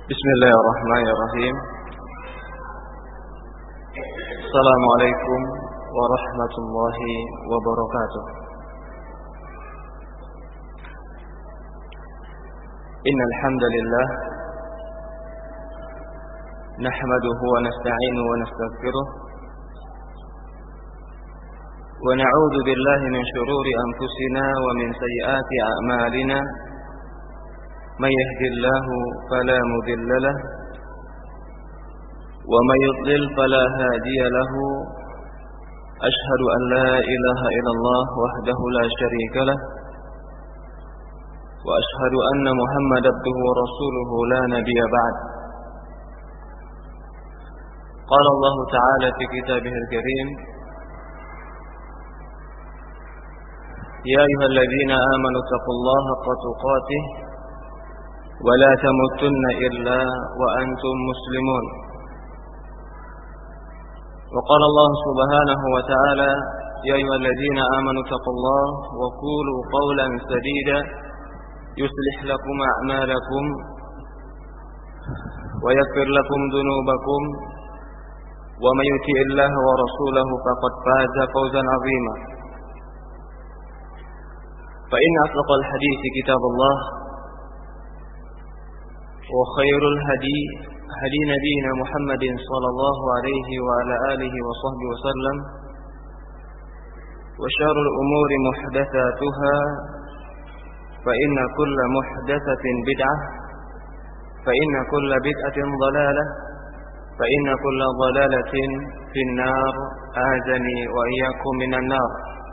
Bismillahirrahmanirrahim. Assalamualaikum warahmatullahi wabarakatuh. Innal hamdalillah nahmaduhu wa nasta'inuhu wa nastaghfiruh wa na'udzu billahi min shururi anfusina wa min sayyiati a'malina. من يهد الله فلا مضل له ومن يضلل فلا هادي له أشهد أن لا إله إلا الله وحده لا شريك له وأشهد أن محمد عبده ورسوله لا نبي بعد. قال الله تعالى في كتابه الكريم: يا أيها الذين آمنوا اتقوا الله حق تقاته ولا تموتن إلا وأنتم مسلمون. وقال الله سبحانه وتعالى: يا أيها الذين آمنوا اتقوا الله وقولوا قولا سديدا يصلح لكم أعمالكم ويغفر لكم ذنوبكم ومن يطع الله ورسوله فقد فاز فوزا عظيما. فإن أصدق الحديث كتاب الله وخير الهدي هدي نبينا محمد صلى الله عليه وعلى آله وصحبه وسلم وشر الأمور محدثاتها فإن كل محدثة بدعة فإن كل بدعة ضلالة فإن كل ضلالة في النار أعاذني وإياكم من النار.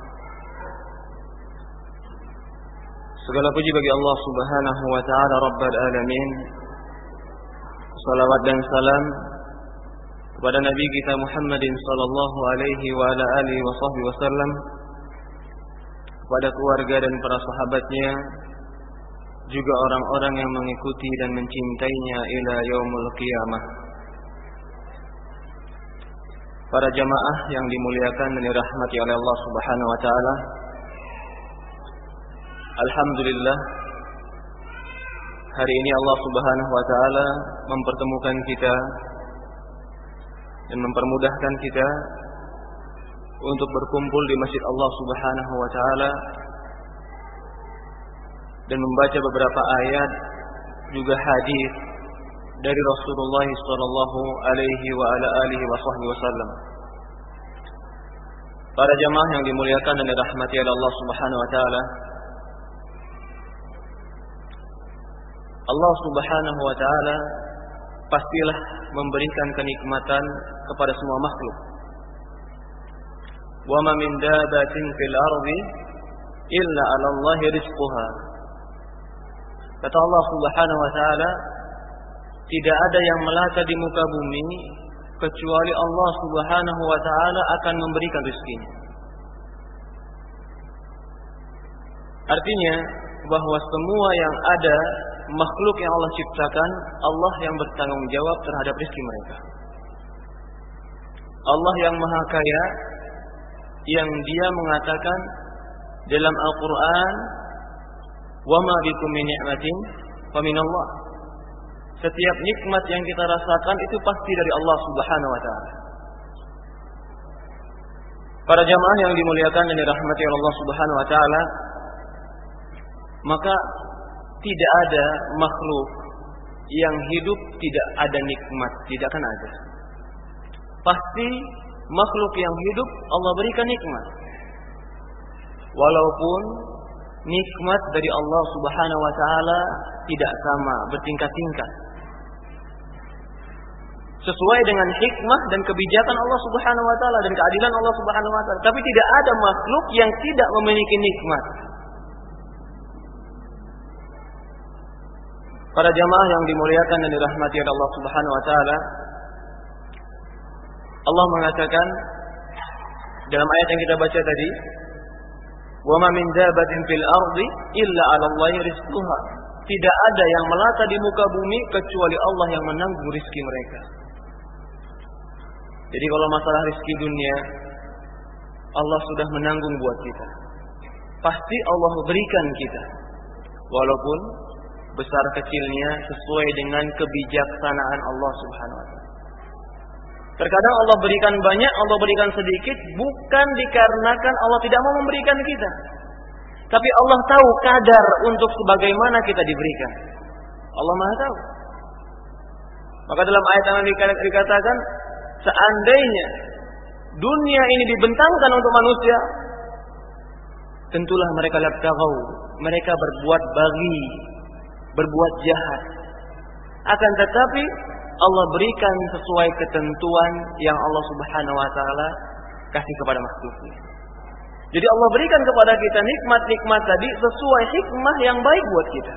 Segala puji bagi Allah Subhanahu wa taala Rabbul Alamin. Salawat dan salam kepada Nabi kita Muhammadin sallallahu alaihi wa ala alihi wa sahbihi wasallam, kepada keluarga dan para sahabatnya, juga orang-orang yang mengikuti dan mencintainya ila yaumul qiyamah. Para jamaah yang dimuliakan dan dirahmati oleh Allah Subhanahu wa taala, alhamdulillah, hari ini Allah Subhanahu wa taala mempertemukan kita dan mempermudahkan kita untuk berkumpul di Masjid Allah Subhanahu wa taala dan membaca beberapa ayat juga hadis dari Rasulullah sallallahu alaihi wa ala alihi wasallam. Para jamaah yang dimuliakan dan dirahmati oleh Allah Subhanahu wa taala, Allah Subhanahu wa taala pastilah memberikan kenikmatan kepada semua makhluk. Wa ma min dabbatin fil ardi illa 'ala Allahi rizquha. Kata Allah Subhanahu wa taala, tidak ada yang melata di muka bumi kecuali Allah Subhanahu wa taala akan memberikan rezekinya. Artinya bahwa semua yang ada, makhluk yang Allah ciptakan, Allah yang bertanggung jawab terhadap rezeki mereka. Allah yang Maha Kaya, yang Dia mengatakan dalam Al-Quran, wa ma bikum min ni'matin fa min Allah. Setiap nikmat yang kita rasakan itu pasti dari Allah Subhanahu wa taala. Para jamaah yang dimuliakan dan dirahmati oleh Allah Subhanahu wa taala, maka tidak ada makhluk yang hidup tidak ada nikmat, tidak akan ada. Pasti makhluk yang hidup Allah berikan nikmat. Walaupun nikmat dari Allah Subhanahu wa taala tidak sama, bertingkat-tingkat. Sesuai dengan hikmah dan kebijakan Allah Subhanahu wa taala dan keadilan Allah Subhanahu wa taala. Tapi tidak ada makhluk yang tidak memiliki nikmat. Para jamaah yang dimuliakan dan dirahmati oleh Allah Subhanahu wa taala, Allah mengatakan dalam ayat yang kita baca tadi, "Wa ma min dabbatin fil ardi illa 'ala Allahi rizquha." Tidak ada yang melata di muka bumi kecuali Allah yang menanggung rezeki mereka. Jadi kalau masalah rezeki dunia, Allah sudah menanggung buat kita. Pasti Allah berikan kita. Walaupun besar kecilnya sesuai dengan kebijaksanaan Allah Subhanahu wa taala. Terkadang Allah berikan banyak, Allah berikan sedikit, bukan dikarenakan Allah tidak mau memberikan kita. Tapi Allah tahu kadar untuk sebagaimana kita diberikan. Allah Maha tahu. Maka dalam ayat yang dikatakan, seandainya dunia ini dibentangkan untuk manusia, tentulah mereka labtaghaw, mereka berbuat baghi, berbuat jahat. Akan tetapi Allah berikan sesuai ketentuan yang Allah Subhanahu wa taala kasih kepada makhluknya. Jadi Allah berikan kepada kita nikmat-nikmat tadi sesuai hikmah yang baik buat kita.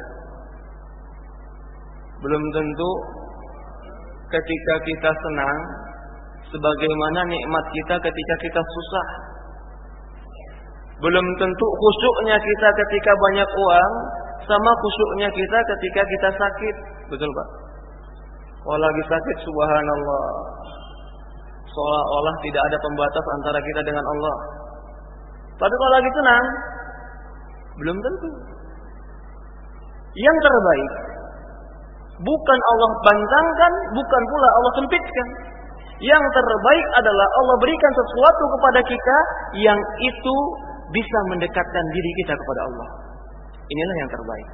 Belum tentu ketika kita senang sebagaimana nikmat kita ketika kita susah. Belum tentu khusyuknya kita ketika banyak uang sama khusyuknya kita ketika kita sakit. Betul Pak? Kalau lagi sakit subhanallah, seolah-olah tidak ada pembatas antara kita dengan Allah. Tapi kalau lagi senang, belum tentu. Yang terbaik bukan Allah bantangkan, bukan pula Allah sempitkan. Yang terbaik adalah Allah berikan sesuatu kepada kita yang itu bisa mendekatkan diri kita kepada Allah. Inilah yang terbaik.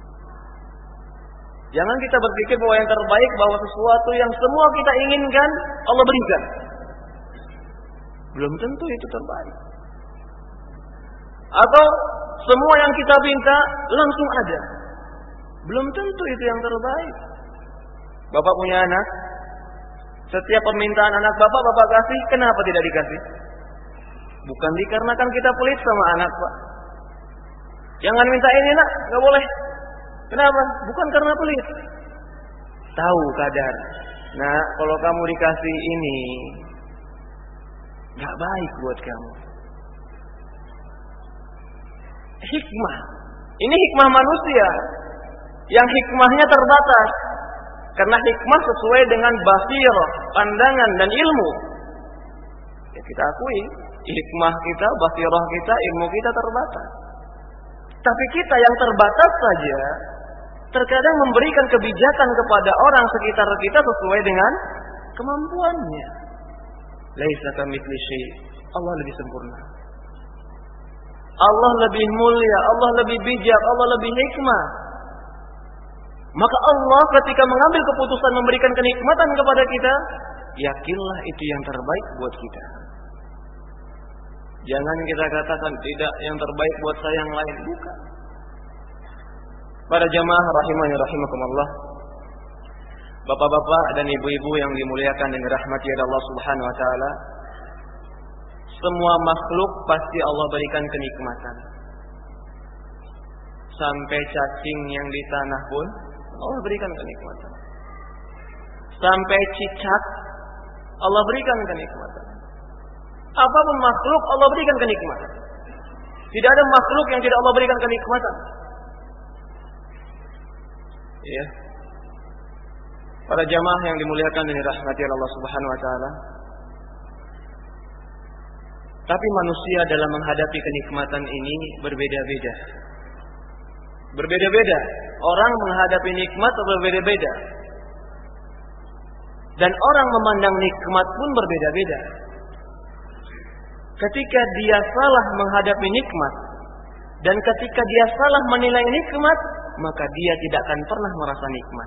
Jangan kita berpikir bahwa yang terbaik, bahwa sesuatu yang semua kita inginkan Allah berikan. Belum tentu itu terbaik. Atau semua yang kita minta langsung ada. Belum tentu itu yang terbaik. Bapak punya anak, setiap permintaan anak bapak kasih, kenapa tidak dikasih? Bukan dikarenakan kita pelit sama anak, Pak. Jangan minta ini nak, nggak boleh. Kenapa? Bukan karena pelit. Tahu kadar. Nah, kalau kamu dikasih ini, nggak baik buat kamu. Hikmah. Ini hikmah manusia. Yang hikmahnya terbatas. Karena hikmah sesuai dengan basirah, pandangan dan ilmu. Ya, kita akui, hikmah kita, basirah kita, ilmu kita terbatas. Tapi kita yang terbatas saja terkadang memberikan kebijakan kepada orang sekitar kita sesuai dengan kemampuannya. Laisa kamitsli syai'. Allah lebih sempurna. Allah lebih mulia, Allah lebih bijak, Allah lebih hikmah. Maka Allah ketika mengambil keputusan memberikan kenikmatan kepada kita, yakinlah itu yang terbaik buat kita. Jangan kita katakan tidak, yang terbaik buat saya yang lain. Bukan. Para jamaah rahimani rahimakumullah, bapak-bapak dan ibu-ibu yang dimuliakan dan dirahmati oleh Allah Subhanahu wa taala, semua makhluk pasti Allah berikan kenikmatan. Sampai cacing yang di tanah pun Allah berikan kenikmatan. Sampai cicak Allah berikan kenikmatan. Apapun makhluk Allah berikan kenikmatan. Tidak ada makhluk yang tidak Allah berikan kenikmatan. Ya. Para jamaah yang dimuliakan dan dirahmati Allah Subhanahu wa taala. Tapi manusia dalam menghadapi kenikmatan ini berbeda-beda. Berbeda-beda. Orang menghadapi nikmat berbeda-beda. Dan orang memandang nikmat pun berbeda-beda. Ketika dia salah menghadapi nikmat dan ketika dia salah menilai nikmat, maka dia tidak akan pernah merasa nikmat.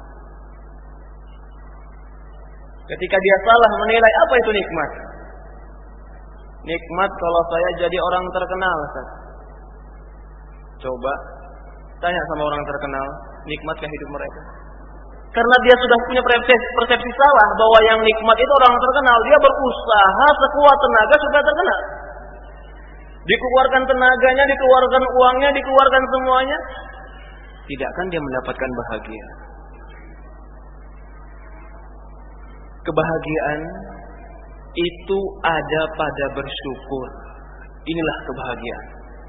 Ketika dia salah menilai apa itu nikmat. Nikmat kalau saya jadi orang terkenal, Ustaz. Coba tanya sama orang terkenal, nikmatkah hidup mereka? Karena dia sudah punya persepsi salah bahwa yang nikmat itu orang terkenal. Dia berusaha sekuat tenaga supaya terkenal. Dikeluarkan tenaganya, dikeluarkan uangnya, dikeluarkan semuanya. Tidak akan dia mendapatkan bahagia. Kebahagiaan itu ada pada bersyukur. Inilah kebahagiaan.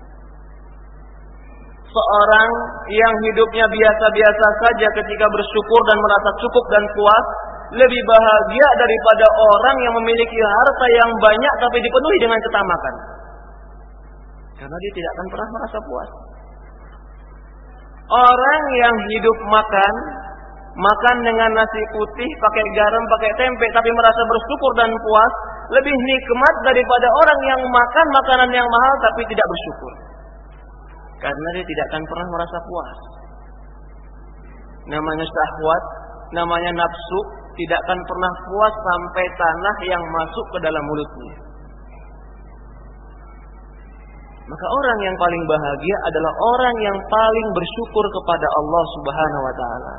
Seorang yang hidupnya biasa-biasa saja ketika bersyukur dan merasa cukup dan puas, lebih bahagia daripada orang yang memiliki harta yang banyak tapi dipenuhi dengan ketamakan. Karena dia tidak akan pernah merasa puas. Orang yang hidup makan dengan nasi putih, pakai garam, pakai tempe, tapi merasa bersyukur dan puas, lebih nikmat daripada orang yang makan makanan yang mahal tapi tidak bersyukur. Karena dia tidak akan pernah merasa puas. Namanya syahwat, namanya nafsu, tidak akan pernah puas sampai tanah yang masuk ke dalam mulutnya. Maka orang yang paling bahagia adalah orang yang paling bersyukur kepada Allah Subhanahu wa taala.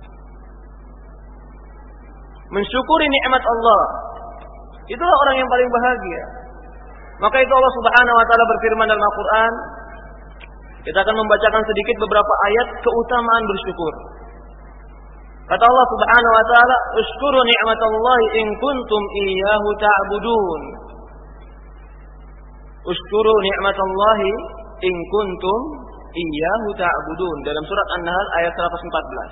Mensyukuri nikmat Allah, itulah orang yang paling bahagia. Maka itu Allah Subhanahu wa taala berfirman dalam Al-Qur'an. Kita akan membacakan sedikit beberapa ayat keutamaan bersyukur. Kata Allah Subhanahu wa taala, "Ushkuru ni'matallahi in kuntum iyyahu ta'budun." Ushkuru ni'matallahi in kuntum iyyahu ta'budun, dalam surat An-Nahl ayat 114.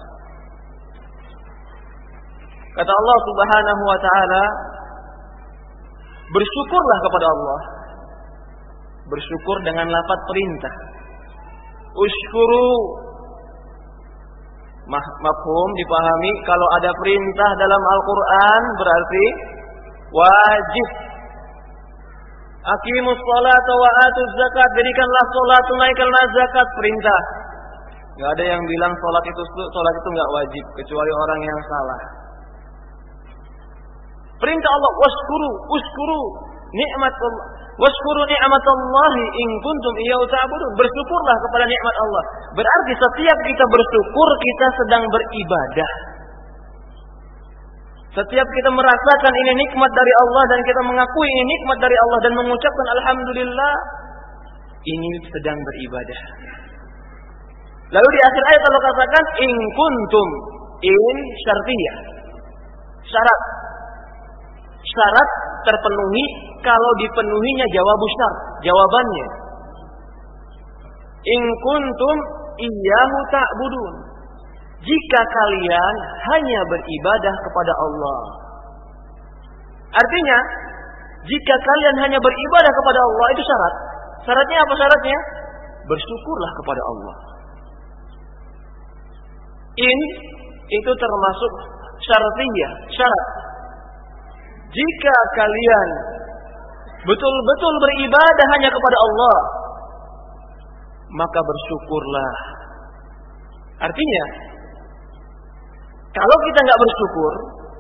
Kata Allah Subhanahu wa taala, bersyukurlah kepada Allah. Bersyukur dengan lafaz perintah. Ushkuru, mafhum, dipahami, kalau ada perintah dalam Al-Quran berarti wajib. Aqimus sholata wa atuz zakat, dirikanlah sholat, tunaikanlah zakat, perintah. Gak ada yang bilang sholat itu gak wajib kecuali orang yang salah. Perintah Allah, uskuru nikmat Allah, washkuru ni'matallahi in kuntum iyyahu ta'budun. Bersyukurlah kepada nikmat Allah. Berarti setiap kita bersyukur, kita sedang beribadah. Setiap kita merasakan ini nikmat dari Allah dan kita mengakui ini nikmat dari Allah dan mengucapkan alhamdulillah, ini sedang beribadah. Lalu di akhir ayat Allah katakan in kuntum, in syartiyah, syarat. Syarat terpenuhi kalau dipenuhinya jawabannya. In kuntum iyyahu ta'budun. Jika kalian hanya beribadah kepada Allah. Artinya, jika kalian hanya beribadah kepada Allah, itu syarat. Syaratnya apa syaratnya? Bersyukurlah kepada Allah. In itu termasuk syartiyah, syarat. Jika kalian betul-betul beribadah hanya kepada Allah, maka bersyukurlah. Artinya, kalau kita nggak bersyukur,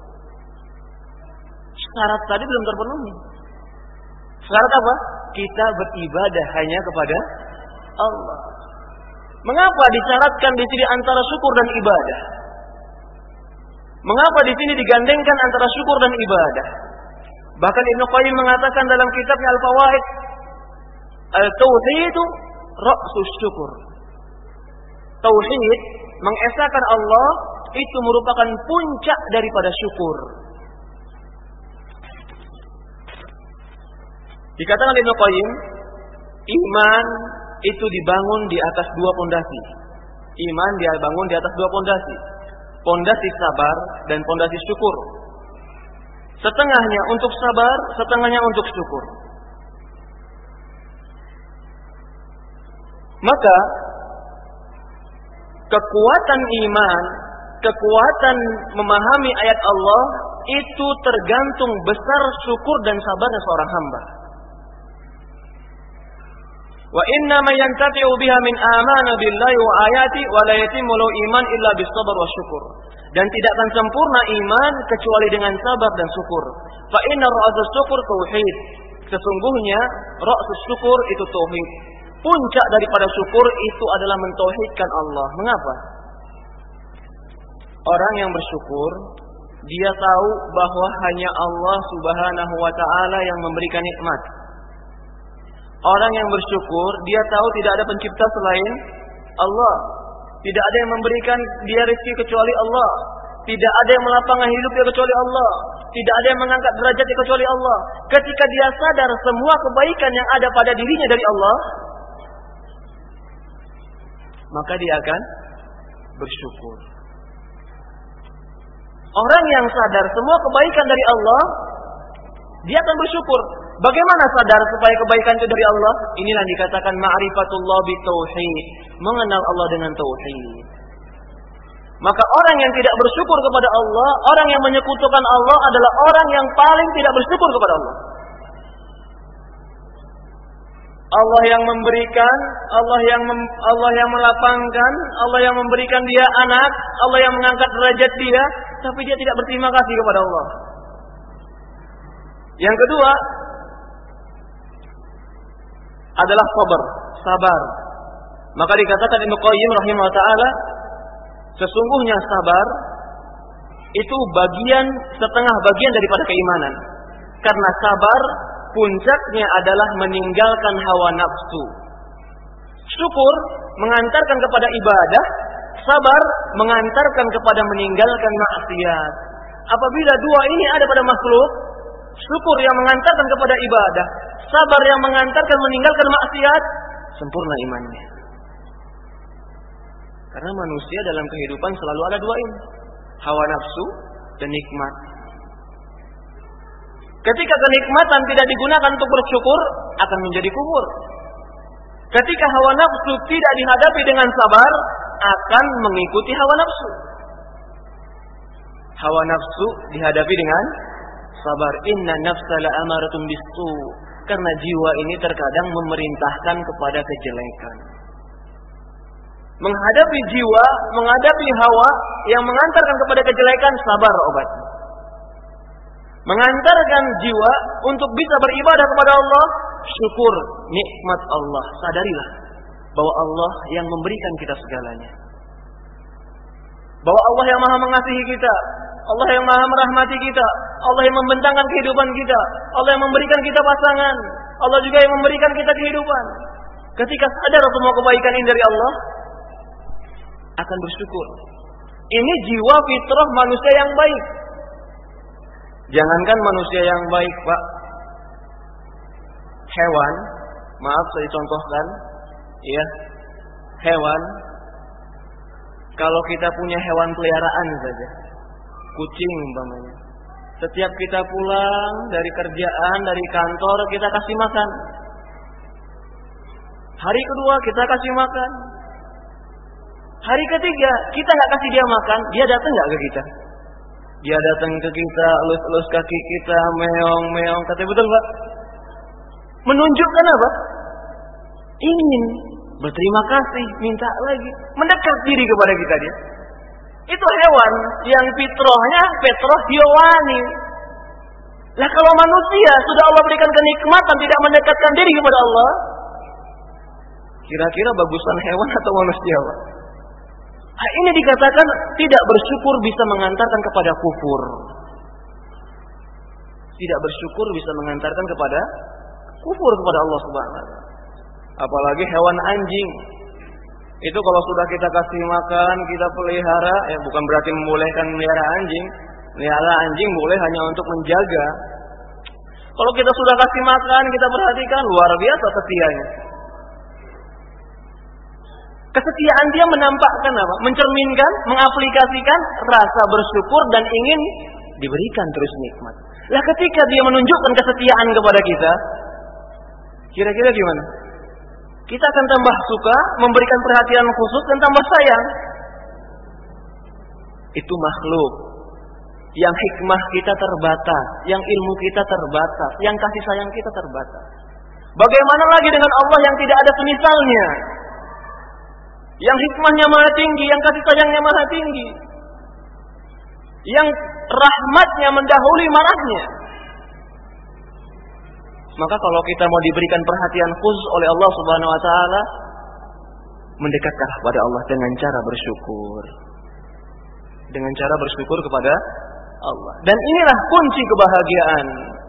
syarat tadi belum terpenuhi. Syarat apa? Kita beribadah hanya kepada Allah. Mengapa disyaratkan di sini antara syukur dan ibadah? Mengapa di sini digandengkan antara syukur dan ibadah? Bahkan Ibnu Qayyim mengatakan dalam kitabnya Al-Fawaid, Al-Tauhid ra'sus syukur. Tauhid, mengesahkan Allah, itu merupakan puncak daripada syukur. Dikatakan Ibnu Qayyim, iman itu dibangun di atas dua pondasi. Iman dibangun di atas dua pondasi. Pondasi sabar dan pondasi syukur. Setengahnya untuk sabar, setengahnya untuk syukur. Maka kekuatan iman, kekuatan memahami ayat Allah itu tergantung besar syukur dan sabarnya seorang hamba. Wa inna ma yantafi'u biha min amana billahi wa ayati wa la yatimmu iman illa bis sabr wa syukur. Dan tidak akan sempurna iman kecuali dengan sabar dan syukur. Fa inna ra'sus syukur tauhid. Sesungguhnya ra'sus syukur itu tauhid. Puncak daripada syukur itu adalah mentauhidkan Allah. Mengapa? Orang yang bersyukur, dia tahu bahwa hanya Allah Subhanahu wa taala yang memberikan nikmat. Orang yang bersyukur, dia tahu tidak ada pencipta selain Allah. Tidak ada yang memberikan dia rezeki kecuali Allah. Tidak ada yang melapangkan hidupnya kecuali Allah. Tidak ada yang mengangkat derajatnya kecuali Allah. Ketika dia sadar semua kebaikan yang ada pada dirinya dari Allah, maka dia akan bersyukur. Orang yang sadar semua kebaikan dari Allah, dia akan bersyukur. Bagaimana sadar supaya kebaikan itu dari Allah? Inilah yang dikatakan ma'rifatullah bitauhid, mengenal Allah dengan tauhid. Maka orang yang tidak bersyukur kepada Allah, orang yang menyekutukan Allah adalah orang yang paling tidak bersyukur kepada Allah. Allah yang memberikan, Allah yang melapangkan, Allah yang memberikan dia anak, Allah yang mengangkat derajat dia, tapi dia tidak berterima kasih kepada Allah. Yang kedua adalah sabar. Maka dikatakan Ibnu Qayyim rahimahullah taala, sesungguhnya sabar itu setengah bagian daripada keimanan. Karena sabar puncaknya adalah meninggalkan hawa nafsu. Syukur mengantarkan kepada ibadah, sabar mengantarkan kepada meninggalkan maksiat. Apabila dua ini ada pada makhluk, syukur yang mengantarkan kepada ibadah, sabar yang mengantarkan meninggalkan maksiat, sempurna imannya. Karena manusia dalam kehidupan selalu ada dua ini, hawa nafsu dan nikmat. Ketika kenikmatan tidak digunakan untuk bersyukur, akan menjadi kufur. Ketika hawa nafsu tidak dihadapi dengan sabar, akan mengikuti hawa nafsu. Hawa nafsu dihadapi dengan sabar. Inna nafsa la'amaratun bisu. Karena jiwa ini terkadang memerintahkan kepada kejelekan. Menghadapi jiwa, menghadapi hawa yang mengantarkan kepada kejelekan, sabar obatnya. Mengantarkan jiwa untuk bisa beribadah kepada Allah, syukur nikmat Allah. Sadarilah bahwa Allah yang memberikan kita segalanya. Bahwa Allah yang maha mengasihi kita, Allah yang maha merahmati kita, Allah yang membentangkan kehidupan kita, Allah yang memberikan kita pasangan, Allah juga yang memberikan kita kehidupan. Ketika sadar semua kebaikan ini dari Allah, akan bersyukur. Ini jiwa fitrah manusia yang baik. Jangankan manusia yang baik, Pak. Hewan, maaf saya contohkan, ya. Hewan, kalau kita punya hewan peliharaan saja, kucing umpamanya. Setiap kita pulang dari kerjaan, dari kantor, kita kasih makan. Hari kedua kita kasih makan. Hari ketiga kita nggak kasih dia makan, dia datang nggak ke kita? Dia datang ke kita, elus-elus kaki kita, meong-meong, kata betul Pak? Menunjukkan apa? Ingin berterima kasih, minta lagi, mendekat diri kepada kita dia. Itu hewan yang fitrahnya fitrah hiyawani. Lah kalau manusia sudah Allah berikan kenikmatan tidak mendekatkan diri kepada Allah, kira-kira bagusan hewan atau manusia, Pak? Nah, ini dikatakan tidak bersyukur bisa mengantarkan kepada kufur. Tidak bersyukur bisa mengantarkan kepada kufur kepada Allah Subhanahu wa taala. Apalagi hewan anjing. Itu kalau sudah kita kasih makan, kita pelihara, ya bukan berarti membolehkan melihara anjing. Melihara anjing boleh hanya untuk menjaga. Kalau kita sudah kasih makan, kita perhatikan, luar biasa setianya. Kesetiaan dia menampakkan apa? Mencerminkan, mengaplikasikan rasa bersyukur dan ingin diberikan terus nikmat. Lah ketika dia menunjukkan kesetiaan kepada kita, kira-kira gimana? Kita akan tambah suka, memberikan perhatian khusus dan tambah sayang. Itu makhluk yang hikmah kita terbatas, yang ilmu kita terbatas, yang kasih sayang kita terbatas. Bagaimana lagi dengan Allah yang tidak ada semisalnya? Yang hikmahnya maha tinggi, yang kasih sayangnya maha tinggi, yang rahmatnya mendahului marahnya. Maka kalau kita mau diberikan perhatian khusus oleh Allah Subhanahu wa taala, mendekatlah kepada Allah dengan cara bersyukur. Dengan cara bersyukur kepada Allah. Dan inilah kunci kebahagiaan.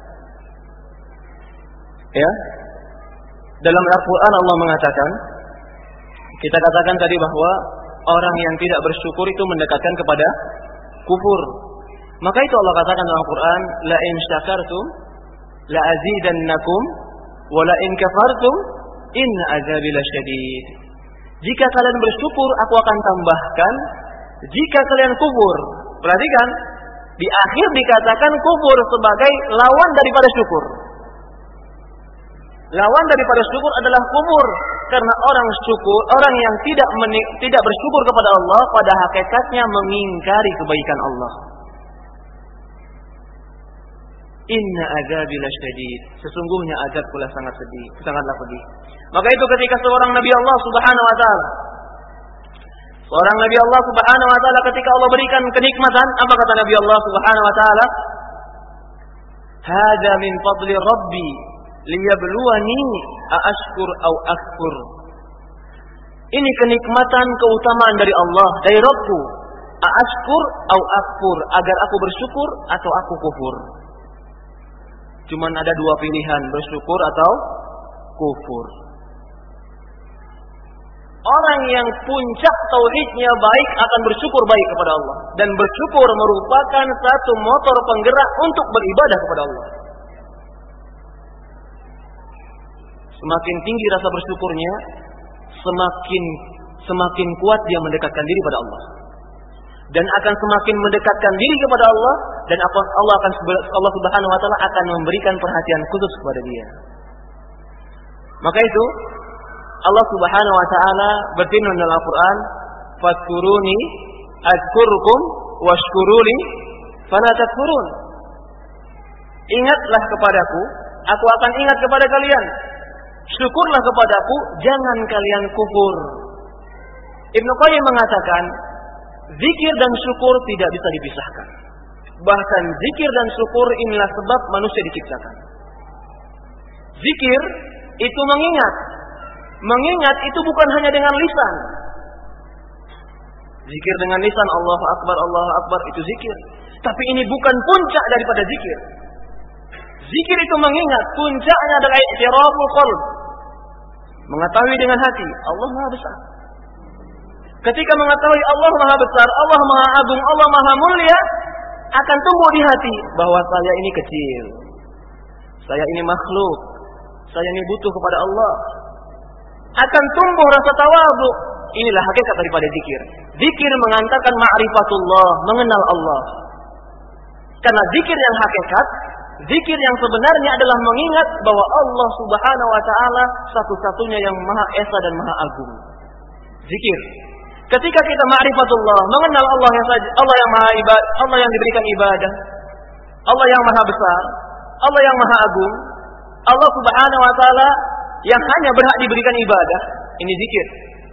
Ya. Dalam Al-Qur'an Allah mengatakan, kita katakan tadi bahwa orang yang tidak bersyukur itu mendekatkan kepada kufur. Maka itu Allah katakan dalam Al-Quran, la in syakartum la azidannakum wa la in kafartum inna azabi lasyadid. Jika kalian bersyukur, aku akan tambahkan. Jika kalian kufur, perhatikan, di akhir dikatakan kufur sebagai lawan daripada syukur. Lawan daripada syukur adalah kufur. Karena orang yang tidak bersyukur kepada Allah pada hakikatnya mengingkari kebaikan Allah. Inna azabi lasyadid. Sesungguhnya azabku sangatlah pedih. Maka itu ketika seorang Nabi Allah Subhanahu wa taala, seorang Nabi Allah Subhanahu wa taala ketika Allah berikan kenikmatan, apa kata Nabi Allah Subhanahu wa taala? Hada min fadli Rabbi liyabluwani aashkur au akfur. Ini kenikmatan keutamaan dari Allah, dari Rabbku. Aashkur au akfur, agar aku bersyukur atau aku kufur. Cuman ada dua pilihan, bersyukur atau kufur. Orang yang puncak tauhidnya baik akan bersyukur baik kepada Allah. Dan bersyukur merupakan satu motor penggerak untuk beribadah kepada Allah. Semakin tinggi rasa bersyukurnya, semakin kuat dia mendekatkan diri pada Allah. Dan akan semakin mendekatkan diri kepada Allah, dan Allah Subhanahu wa taala akan memberikan perhatian khusus kepada dia. Maka itu Allah Subhanahu wa taala berfirman dalam Al-Qur'an, "Fadhkuruni adzkurkum washkuruli fala takfurun." Ingatlah kepadaku, aku akan ingat kepada kalian. Syukurlah kepadaku, jangan kalian kufur. Ibnu Qayyim mengatakan, zikir dan syukur tidak bisa dipisahkan. Bahkan zikir dan syukur inilah sebab manusia diciptakan. Zikir itu mengingat. Mengingat itu bukan hanya dengan lisan. Zikir dengan lisan, Allahu Akbar, itu zikir. Tapi ini bukan puncak daripada zikir. Zikir itu mengingat, puncaknya adalah i'tiraful qalb. Mengetahui dengan hati, Allah Maha Besar. Ketika mengetahui Allah Maha Besar, Allah Maha Agung, Allah Maha Mulia, akan tumbuh di hati bahwa saya ini kecil. Saya ini makhluk. Saya ini butuh kepada Allah. Akan tumbuh rasa tawadhu. Inilah hakikat daripada zikir. Zikir mengantarkan ma'rifatullah, mengenal Allah. Karena zikir yang hakikat, zikir yang sebenarnya adalah mengingat bahwa Allah Subhanahu wa taala satu-satunya yang Maha Esa dan Maha Agung. Zikir. Ketika kita ma'rifatullah, mengenal Allah yang Maha Ibadah, Allah yang diberikan ibadah, Allah yang Maha Besar, Allah yang Maha Agung, Allah Subhanahu wa taala yang hanya berhak diberikan ibadah, ini zikir.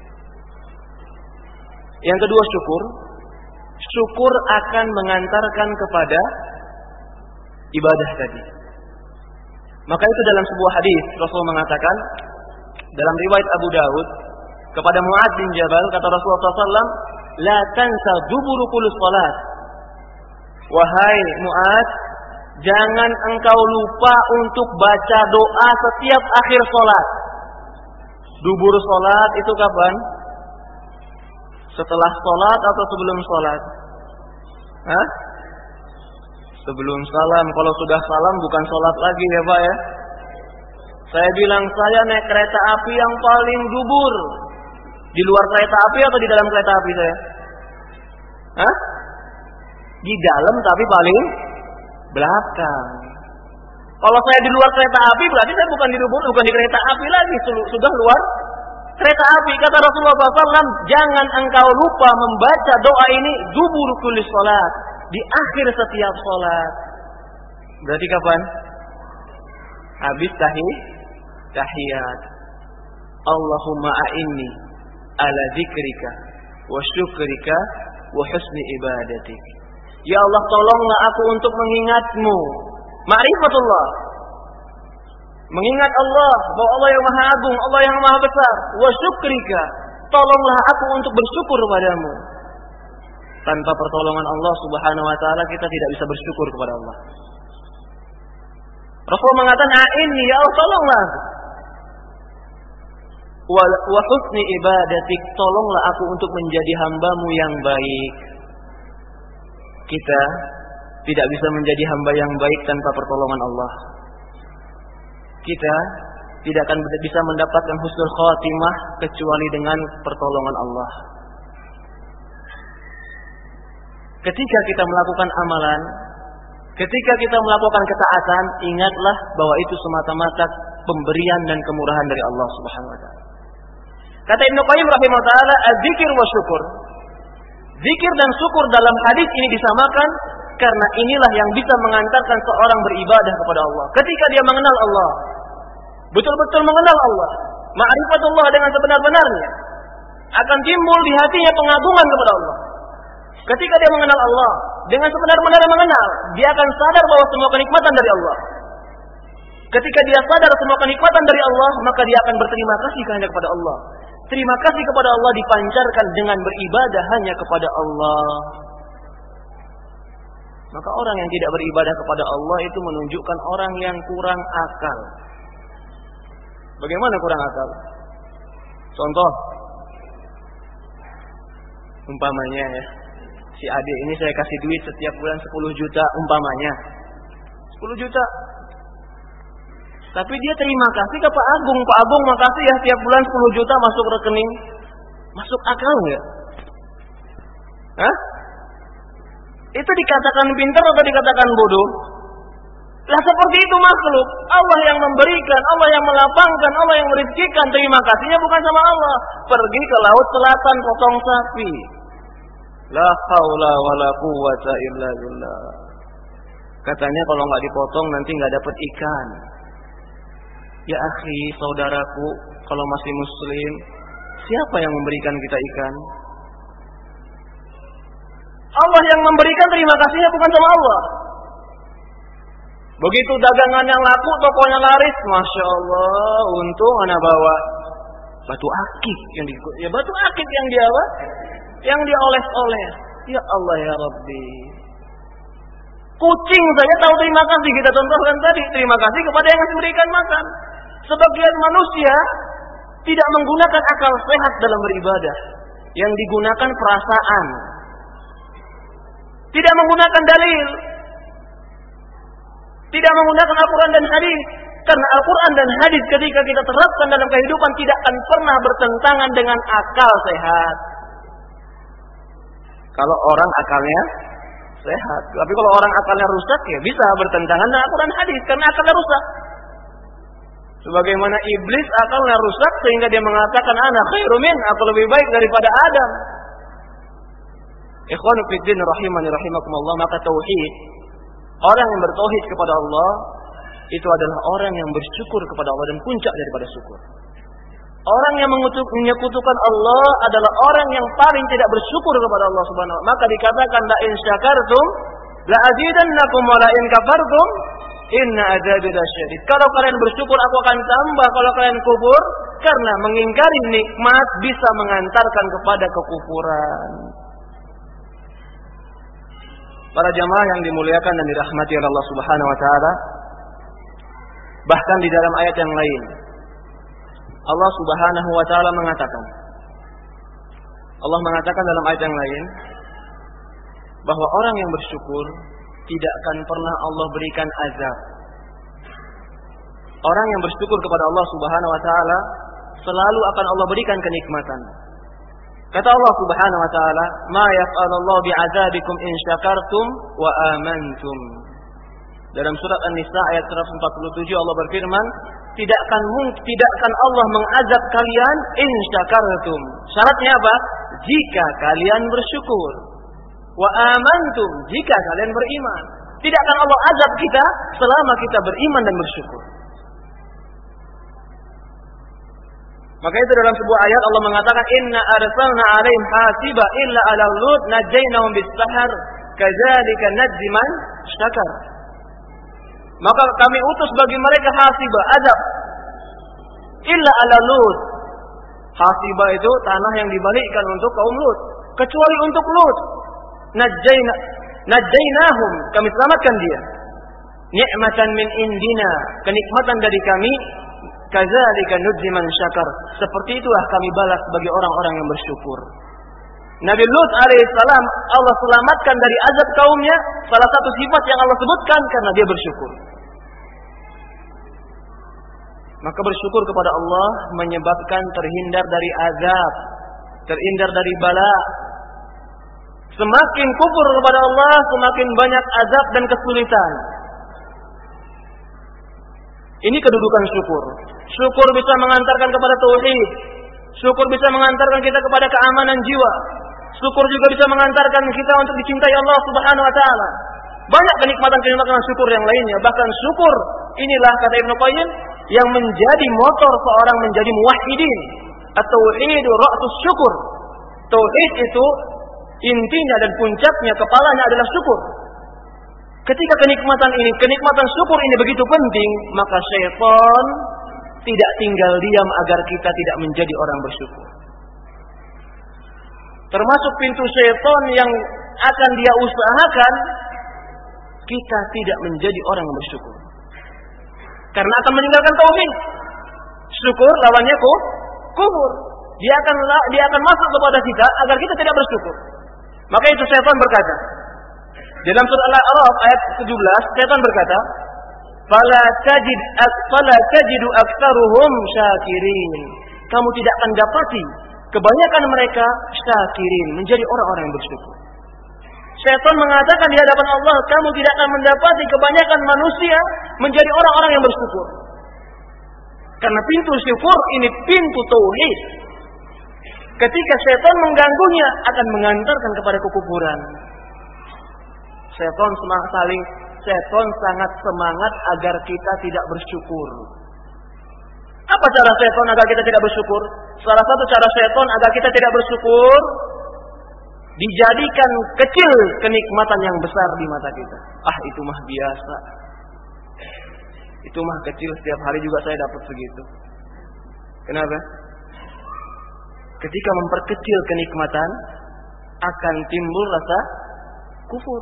Yang kedua syukur. Syukur akan mengantarkan kepada ibadah tadi. Maka itu dalam sebuah hadis Rasul mengatakan dalam riwayat Abu Dawud kepada Mu'adz bin Jabal, kata Rasulullah SAW, la tansa duburu kulli salat. Wahai Mu'adz, jangan engkau lupa untuk baca doa setiap akhir salat. Dubur salat itu kapan? Setelah salat atau sebelum salat? Hah? Sebelum salam. Kalau sudah salam bukan salat lagi ya Pak ya. Saya bilang saya naik kereta api yang paling dubur. Di luar kereta api atau di dalam kereta api saya? Hah? Di dalam tapi paling belakang. Kalau saya di luar kereta api berarti saya bukan di dubur, bukan di kereta api lagi, sudah luar kereta api. Kata Rasulullah SAW, jangan engkau lupa membaca doa ini dubur kulli salat, di akhir setiap salat. Berarti kapan? Habis tahiyat. Allahumma a'inni ala dzikrika wa syukrika wa husni ibadatik. Ya Allah, tolonglah aku untuk mengingatmu. Ma'rifatullah. Mengingat Allah, bahwa Allah yang Maha Agung, Allah yang Maha Besar. Wa syukrika. Tolonglah aku untuk bersyukur padamu. Tanpa pertolongan Allah Subhanahu wa taala kita tidak bisa bersyukur kepada Allah. Rasul mengatakan, "A'inni ya Allah, tolonglah aku. Wa husni ibadatik, tolonglah aku untuk menjadi hamba-Mu yang baik." Kita tidak bisa menjadi hamba yang baik tanpa pertolongan Allah. Kita tidak akan bisa mendapatkan husnul khatimah kecuali dengan pertolongan Allah. Ketika kita melakukan amalan, ketika kita melakukan ketaatan, ingatlah bahwa itu semata-mata pemberian dan kemurahan dari Allah Subhanahu wa taala. Kata Ibnu Qayyim rahimahullah, "Az-dzikr wa syukur." Zikir dan syukur dalam hadis ini disamakan karena inilah yang bisa mengantarkan seorang beribadah kepada Allah. Ketika dia mengenal Allah, betul-betul mengenal Allah, ma'rifatullah dengan sebenar-benarnya, akan timbul di hatinya pengagungan kepada Allah. Ketika dia mengenal Allah dengan sebenar-benarnya mengenal, dia akan sadar bahwa semua kenikmatan dari Allah. Ketika dia sadar semua kenikmatan dari Allah, maka dia akan berterima kasih hanya kepada Allah. Terima kasih kepada Allah dipancarkan dengan beribadah hanya kepada Allah. Maka orang yang tidak beribadah kepada Allah itu menunjukkan orang yang kurang akal. Bagaimana kurang akal? Contoh, umpamanya ya, si adik ini saya kasih duit setiap bulan 10 juta umpamanya. 10 juta. Tapi dia terima kasih ke Pak Agung. Pak Agung makasih ya tiap bulan 10 juta masuk rekening. Masuk akal enggak? Hah? Itu dikatakan pintar atau dikatakan bodoh? Lah seperti itu makhluk. Allah yang memberikan, Allah yang melapangkan, Allah yang merizkikan. Terima kasihnya bukan sama Allah. Pergi ke laut selatan potong sapi. La haula wala quwwata illa billah. Katanya kalau enggak dipotong nanti enggak dapat ikan. Ya akhi, saudaraku, kalau masih muslim, siapa yang memberikan kita ikan? Allah yang memberikan, terima kasihnya bukan sama Allah. Begitu dagangan yang laku, tokonya laris, Masya Allah, untung anak bawa batu akik yang batu akik yang dia apa? Yang dia oles-oles. Ya Allah ya Rabbi. Kucing saja tahu terima kasih, kita contohkan tadi, terima kasih kepada yang memberikan makan. Sebagian manusia tidak menggunakan akal sehat dalam beribadah, yang digunakan perasaan. Tidak menggunakan dalil. Tidak menggunakan Al-Quran dan hadis. Karena Al-Quran dan hadis ketika kita terapkan dalam kehidupan tidak akan pernah bertentangan dengan akal sehat. Kalau orang akalnya sehat. Tapi kalau orang akalnya rusak, ya bisa bertentangan dengan Al-Quran hadis karena akalnya rusak. Sebagaimana iblis akalnya rusak sehingga dia mengatakan ana khairu min, aku lebih baik daripada Adam. Ikhwanu fiddin rahimani rahimakumullah, maka tauhid, orang yang bertauhid kepada Allah itu adalah orang yang bersyukur kepada Allah dan puncak daripada syukur. Orang yang menyekutukan Allah adalah orang yang paling tidak bersyukur kepada Allah Subhanahu wa taala. Maka dikatakan la in syakartum la azidannakum wa la in kafartum inna adzabi lasyadid. Kalau kalian bersyukur aku akan tambah, kalau kalian kufur, karena mengingkari nikmat bisa mengantarkan kepada kekufuran. Para jamaah yang dimuliakan dan dirahmati oleh Allah Subhanahu wa taala, bahkan di dalam ayat yang lain Allah Subhanahu wa taala mengatakan dalam ayat yang lain bahwa orang yang bersyukur tidak akan pernah Allah berikan azab. Orang yang bersyukur kepada Allah Subhanahu wa taala selalu akan Allah berikan kenikmatan. Kata Allah Subhanahu wa taala, "Ma yaf'alullahu bi'adzabikum in syakartum wa amantum." Dalam surat An-Nisa ayat 147 Allah berfirman, tidak akan Allah mengazab kalian in syakartum. Syaratnya apa? Jika kalian bersyukur. Wa amantum, jika kalian beriman. Tidak akan Allah azab kita selama kita beriman dan bersyukur. Maka itu dalam sebuah ayat Allah mengatakan inna arsalna 'alaihim hasiba illa 'ala lut najaynahum bis-sahar kadzalika najzi man syakar. Maka kami utus bagi mereka hasibah, azab. Illa 'ala lut. Hasibah itu tanah yang dibalikkan untuk kaum Lut, kecuali untuk Lut. Najaynahum, kami selamatkan dia. Ni'matan min indina, kenikmatan dari kami. Kadzalika nujzi man syakar. Seperti itulah kami balas bagi orang-orang yang bersyukur. Nabi Lut alaihissalam Allah selamatkan dari azab kaumnya. Salah satu sifat yang Allah sebutkan karena dia bersyukur. Maka bersyukur kepada Allah menyebabkan terhindar dari azab, terhindar dari bala. Semakin kufur kepada Allah, semakin banyak azab dan kesulitan. Ini kedudukan syukur. Syukur bisa mengantarkan kepada tauhid. Syukur bisa mengantarkan kita kepada keamanan jiwa. Syukur juga bisa mengantarkan kita untuk dicintai Allah Subhanahu wa taala. Banyak kenikmatan-kenikmatan syukur yang lainnya. Bahkan syukur inilah kata Ibnu Qayyim yang menjadi motor seorang menjadi muwahhidin. At-tauhidu ra'sus syukur. Tauhid itu intinya dan puncaknya, kepalanya adalah syukur. Ketika kenikmatan syukur ini begitu penting, maka syaitan tidak tinggal diam agar kita tidak menjadi orang bersyukur. Termasuk pintu syaitan yang akan dia usahakan kita tidak menjadi orang yang bersyukur. Karena akan meninggalkan tauhid. Syukur lawannya kufur. Dia akan masuk kepada kita agar kita tidak bersyukur. Maka itu syaitan berkata, dalam surah Al-A'raf ayat 17, syaitan berkata, "Fala tajidu aktsaruhum syakirin." Kamu tidak akan dapati kebanyakan mereka syakirin, menjadi orang-orang yang bersyukur. Syaitan mengatakan di hadapan Allah, kamu tidak akan mendapati kebanyakan manusia menjadi orang-orang yang bersyukur. Karena pintu syukur ini pintu tauhid. Ketika syaitan mengganggunya akan mengantarkan kepada kekufuran. Syaitan sangat semangat agar kita tidak bersyukur. Apa cara syaitan agar kita tidak bersyukur? Salah satu cara syaitan agar kita tidak bersyukur, dijadikan kecil kenikmatan yang besar di mata kita. Itu mah biasa. Itu mah kecil, setiap hari juga saya dapat segitu. Kenapa? Ketika memperkecil kenikmatan, akan timbul rasa kufur.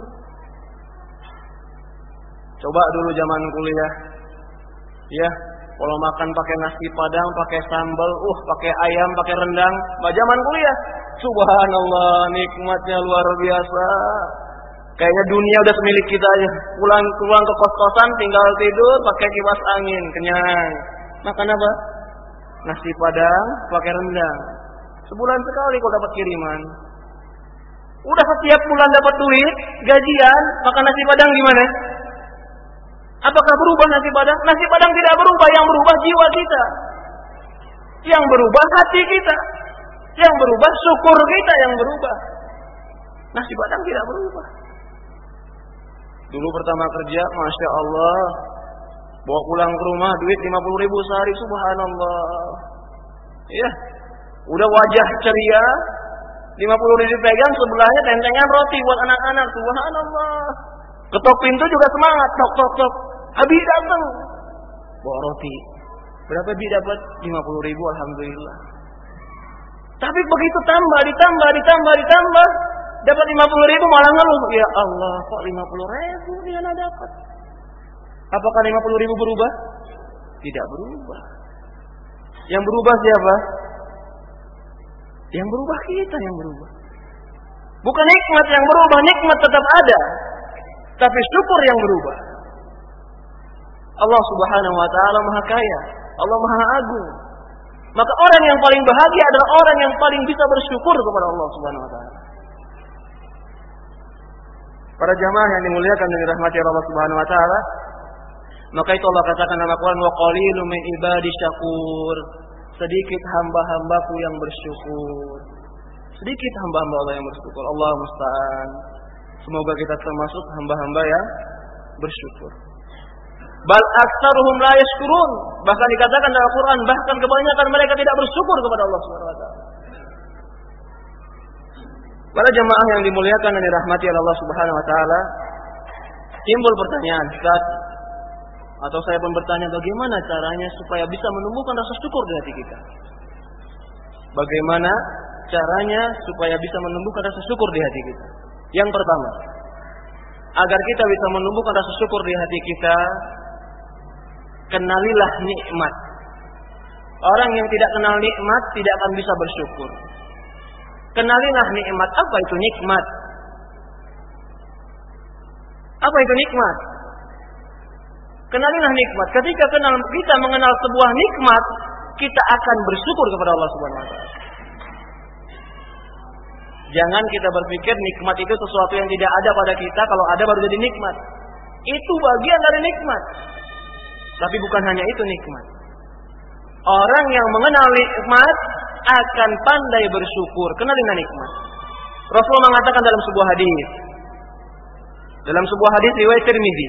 Coba dulu zaman kuliah, ya, kalau makan pakai nasi padang, pakai sambal, pakai ayam, pakai rendang, zaman kuliah, subhanallah, nikmatnya luar biasa. Kayaknya dunia udah semilik kita aja. Pulang ke kos-kosan, tinggal tidur, pakai kipas angin, kenyang. Makan apa? Nasi padang, pakai rendang. Sebulan sekali kau dapat kiriman. Udah setiap bulan dapat duit, gajian, makan nasi padang gimana? Apakah berubah nasi padang? Nasi padang tidak berubah, yang berubah jiwa kita. Yang berubah hati kita. Yang berubah syukur kita yang berubah. Nasi padang tidak berubah. Dulu pertama kerja, Masya Allah, bawa pulang ke rumah duit 50.000 sehari, subhanallah. Ya, udah wajah ceria, 50.000 pegang, sebelahnya tentengan roti buat anak-anak, subhanallah. Ketok pintu juga semangat, tok. Habis datang, bawa roti. Berapa Bi dapat? 50.000, alhamdulillah. Tapi begitu ditambah, dapat 50.000 malah ngeluh. Ya Allah, kok 50.000 dia nggak dapat? Apakah 50.000 berubah? Tidak berubah. Yang berubah siapa? Yang berubah kita yang berubah. Bukan nikmat yang berubah, nikmat tetap ada. Tapi syukur yang berubah. Allah Subhanahu wa taala Maha Kaya, Allah Maha Agung. Maka orang yang paling bahagia adalah orang yang paling bisa bersyukur kepada Allah Subhanahu wa taala. Para jamaah yang dimuliakan dan dirahmati Allah Subhanahu wa taala, maka itu Allah katakan dalam Al-Qur'an, wa qalilun min ibadi syakur. Sedikit hamba-hambaku yang bersyukur. Sedikit hamba-hamba Allah yang bersyukur. Allah musta'an. Semoga kita termasuk hamba-hamba yang bersyukur. Bal aktsaruhum la yashkurun. Bahkan dikatakan dalam Al-Qur'an, bahkan kebanyakan mereka tidak bersyukur kepada Allah Subhanahu wa taala. Para jemaah yang dimuliakan dan dirahmati Allah Subhanahu wa taala, timbul pertanyaan, Ustaz, atau saya pun bertanya, bagaimana caranya supaya bisa menumbuhkan rasa syukur di hati kita? Bagaimana caranya supaya bisa menumbuhkan rasa syukur di hati kita? Yang pertama, agar kita bisa menumbuhkan rasa syukur di hati kita, kenalilah nikmat. Orang yang tidak kenal nikmat tidak akan bisa bersyukur. Kenalilah nikmat. Apa itu nikmat? Apa itu nikmat? Kenalilah nikmat. Ketika kita mengenal sebuah nikmat, kita akan bersyukur kepada Allah Subhanahu wa taala. Jangan kita berpikir nikmat itu sesuatu yang tidak ada pada kita, kalau ada baru jadi nikmat. Itu bagian dari nikmat. Tapi bukan hanya itu nikmat. Orang yang mengenal nikmat akan pandai bersyukur. Kenal dengan nikmat. Rasulullah mengatakan dalam sebuah hadis. Dalam sebuah hadis riwayat Tirmizi.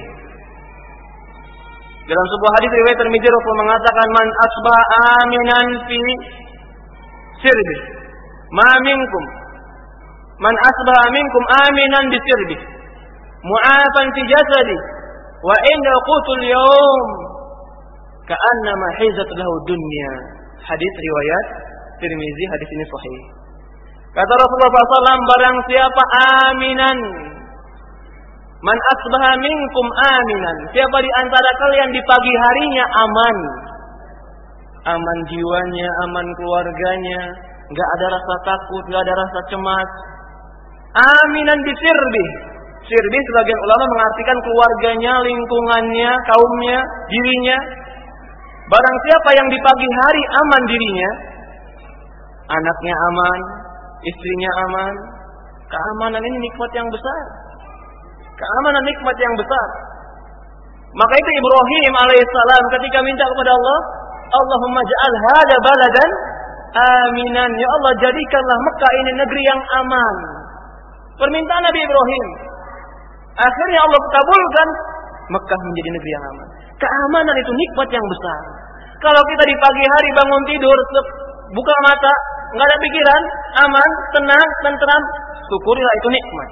Dalam sebuah hadis riwayat Tirmizi Rasulullah mengatakan man asbaha aminan fi sirbi. Ma minkum man asbaha minkum aminan bi sirbi. Mu'afan fi jasadi wa inda qutul yawm ka'annama hizat lahu dunya. Hadis riwayat Tirmizi, hadis ini sahih. Kata Rasulullah SAW, barang siapa aminan, man asbaha minkum aminan, siapa di antara kalian di pagi harinya aman, aman jiwanya, aman keluarganya, nggak ada rasa takut, nggak ada rasa cemas. Aminan di sirbi. Sirbi sebagian ulama mengartikan keluarganya, lingkungannya, kaumnya, dirinya. Barang siapa yang di pagi hari aman dirinya, anaknya aman, istrinya aman. Keamanan ini nikmat yang besar. Keamanan nikmat yang besar. Maka itu Ibrahim alaihissalam ketika minta kepada Allah, Allahumma ja'al hada baladan aminan. Ya Allah, jadikanlah Mekah ini negeri yang aman. Permintaan Nabi Ibrahim. Akhirnya Allah kabulkan, Mekah menjadi negeri yang aman. Keamanan itu nikmat yang besar. Kalau kita di pagi hari bangun tidur, buka mata, nggak ada pikiran, aman, tenang, tentram, syukurilah itu nikmat.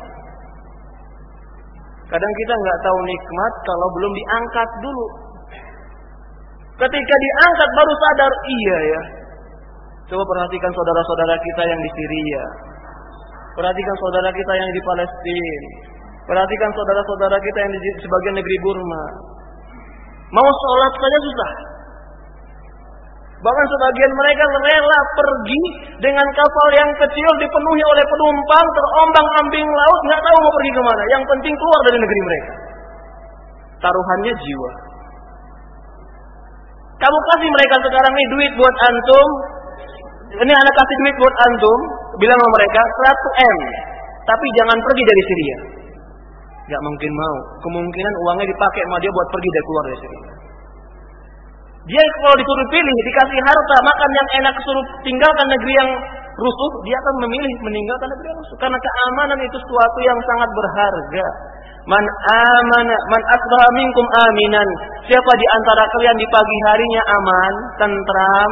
Kadang kita nggak tahu nikmat kalau belum diangkat dulu. Ketika diangkat baru sadar, iya ya. Coba perhatikan saudara-saudara kita yang di Syria. Perhatikan saudara kita yang di Palestina. Perhatikan saudara-saudara kita yang di sebagian negeri Burma. Mau sholat saja susah. Bahkan sebagian mereka rela pergi dengan kapal yang kecil dipenuhi oleh penumpang, terombang-ambing laut, nggak tahu mau pergi kemana. Yang penting keluar dari negeri mereka. Taruhannya jiwa. Kamu kasih mereka sekarang nih duit buat antum. Ini anak kasih duit buat antum. Bilang sama mereka 100M. Tapi jangan pergi dari Syria. Gak mungkin mau. Kemungkinan uangnya dipakai sama dia buat pergi dari keluar dari Syria. Dia kalau disuruh pilih, dikasih harta, makan yang enak, suruh tinggalkan negeri yang rusuh, dia akan memilih meninggalkan negeri yang rusuh. Karena keamanan itu sesuatu yang sangat berharga. Man amana, man asbaha minkum aminan. Siapa di antara kalian di pagi harinya aman, tentram,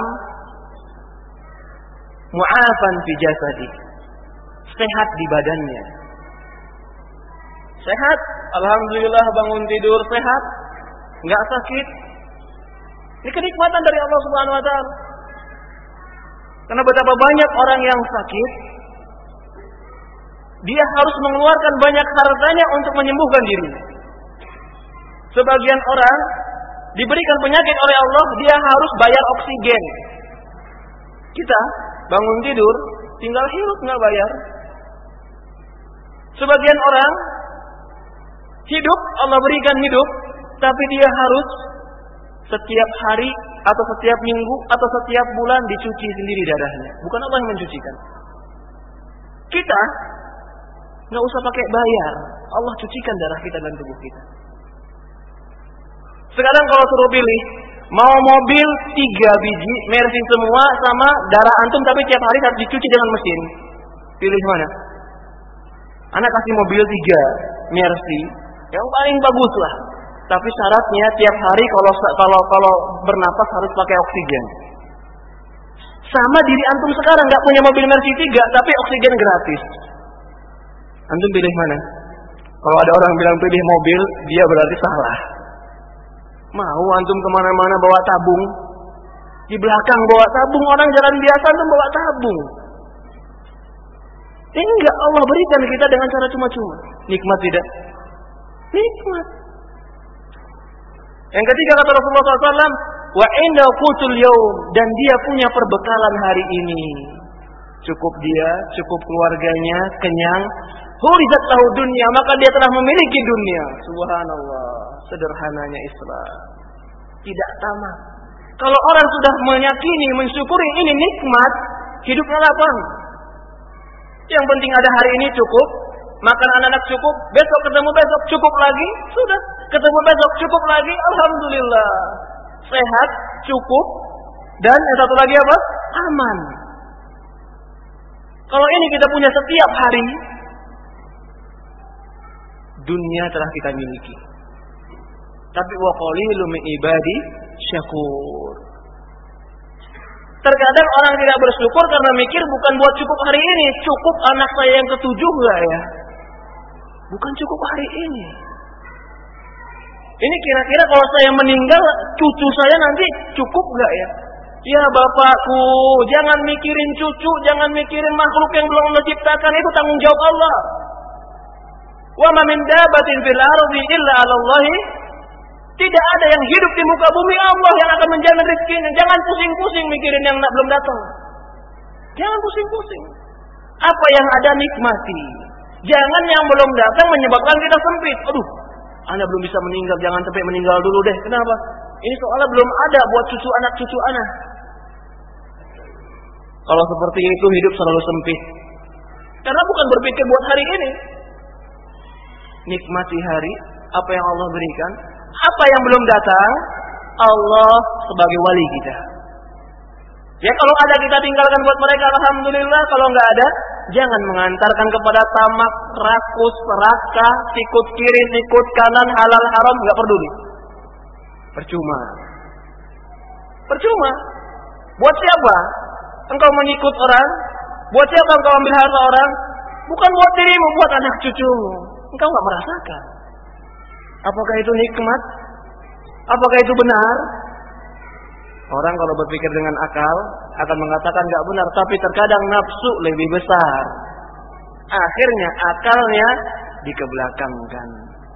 mu'afan fi jasadi, sehat di badannya. Sehat, alhamdulillah bangun tidur sehat, enggak sakit. Ini kenikmatan dari Allah Subhanahu wa taala. Karena betapa banyak orang yang sakit, dia harus mengeluarkan banyak hartanya untuk menyembuhkan dirinya. Sebagian orang diberikan penyakit oleh Allah, dia harus bayar oksigen. Kita bangun tidur, tinggal hirup nggak bayar. Sebagian orang hidup, Allah berikan hidup, tapi dia harus setiap hari atau setiap minggu atau setiap bulan dicuci sendiri darahnya. Bukan Allah yang mencucikan. Kita nggak usah pakai bayar, Allah cucikan darah kita dan tubuh kita. Sekarang kalau suruh pilih, mau mobil 3 biji, Mercy semua sama darah antum tapi tiap hari harus dicuci dengan mesin. Pilih mana? Anak kasih mobil 3 Mercy, yang paling bagus lah. Tapi syaratnya tiap hari kalau bernapas harus pakai oksigen. Sama diri antum sekarang nggak punya mobil Mercy 3 tapi oksigen gratis. Antum pilih mana? Kalau ada orang bilang pilih mobil, dia berarti salah. Mau antum kemana-mana bawa tabung, di belakang bawa tabung, orang jalan biasa antum bawa tabung. Enggak, Allah berikan kita dengan cara cuma-cuma. Nikmat tidak? Nikmat. Yang ketiga kata Rasulullah SAW, wa inda qutul yaum, dan dia punya perbekalan hari ini. Cukup dia, cukup keluarganya, kenyang. Hurizat lahu dunia, maka dia telah memiliki dunia. Subhanallah, sederhananya Islam. Tidak tamat. Kalau orang sudah meyakini, mensyukuri ini nikmat, hidupnya lapang. Yang penting ada hari ini cukup, makan anak-anak cukup, besok ketemu besok cukup lagi, sudah. Ketemu besok cukup lagi, alhamdulillah. sehat, cukup, dan yang satu lagi apa? Aman. Kalau ini kita punya setiap hari, dunia telah kita miliki. Tapi wa qalilum min ibadi syakur. Terkadang orang tidak bersyukur karena mikir bukan buat cukup hari ini, cukup anak saya yang ketujuh enggak ya? Bukan cukup hari ini. Ini kira-kira kalau saya meninggal, cucu saya nanti cukup enggak ya? Ya bapakku, jangan mikirin cucu, jangan mikirin makhluk yang belum Allah ciptakan, itu tanggung jawab Allah. Wa ma min dabatin fil ardi illa 'ala Allah. Tidak ada yang hidup di muka bumi, Allah yang akan menjamin rezekinya. Jangan pusing-pusing mikirin yang belum datang. Jangan pusing-pusing. Apa yang ada nikmati. Jangan yang belum datang menyebabkan kita sempit. Aduh, Anda belum bisa meninggal, jangan sampai meninggal dulu deh. Kenapa? Ini soalnya belum ada buat cucu anak. Kalau seperti itu hidup selalu sempit. Karena bukan berpikir buat hari ini. Nikmati hari, apa yang Allah berikan. Apa yang belum datang, Allah sebagai wali kita. Ya kalau ada kita tinggalkan buat mereka, alhamdulillah. Kalau nggak ada, jangan mengantarkan kepada tamak, rakus, serakah, sikut kiri, sikut kanan, halal haram, nggak peduli. Percuma. Buat siapa engkau mengikut orang? Buat siapa engkau ambil harta orang? Bukan buat dirimu, buat anak cucumu. Engkau nggak merasakan. Apakah itu nikmat? Apakah itu benar? Orang kalau berpikir dengan akal akan mengatakan nggak benar, tapi terkadang nafsu lebih besar. Akhirnya akalnya dikebelakangkan.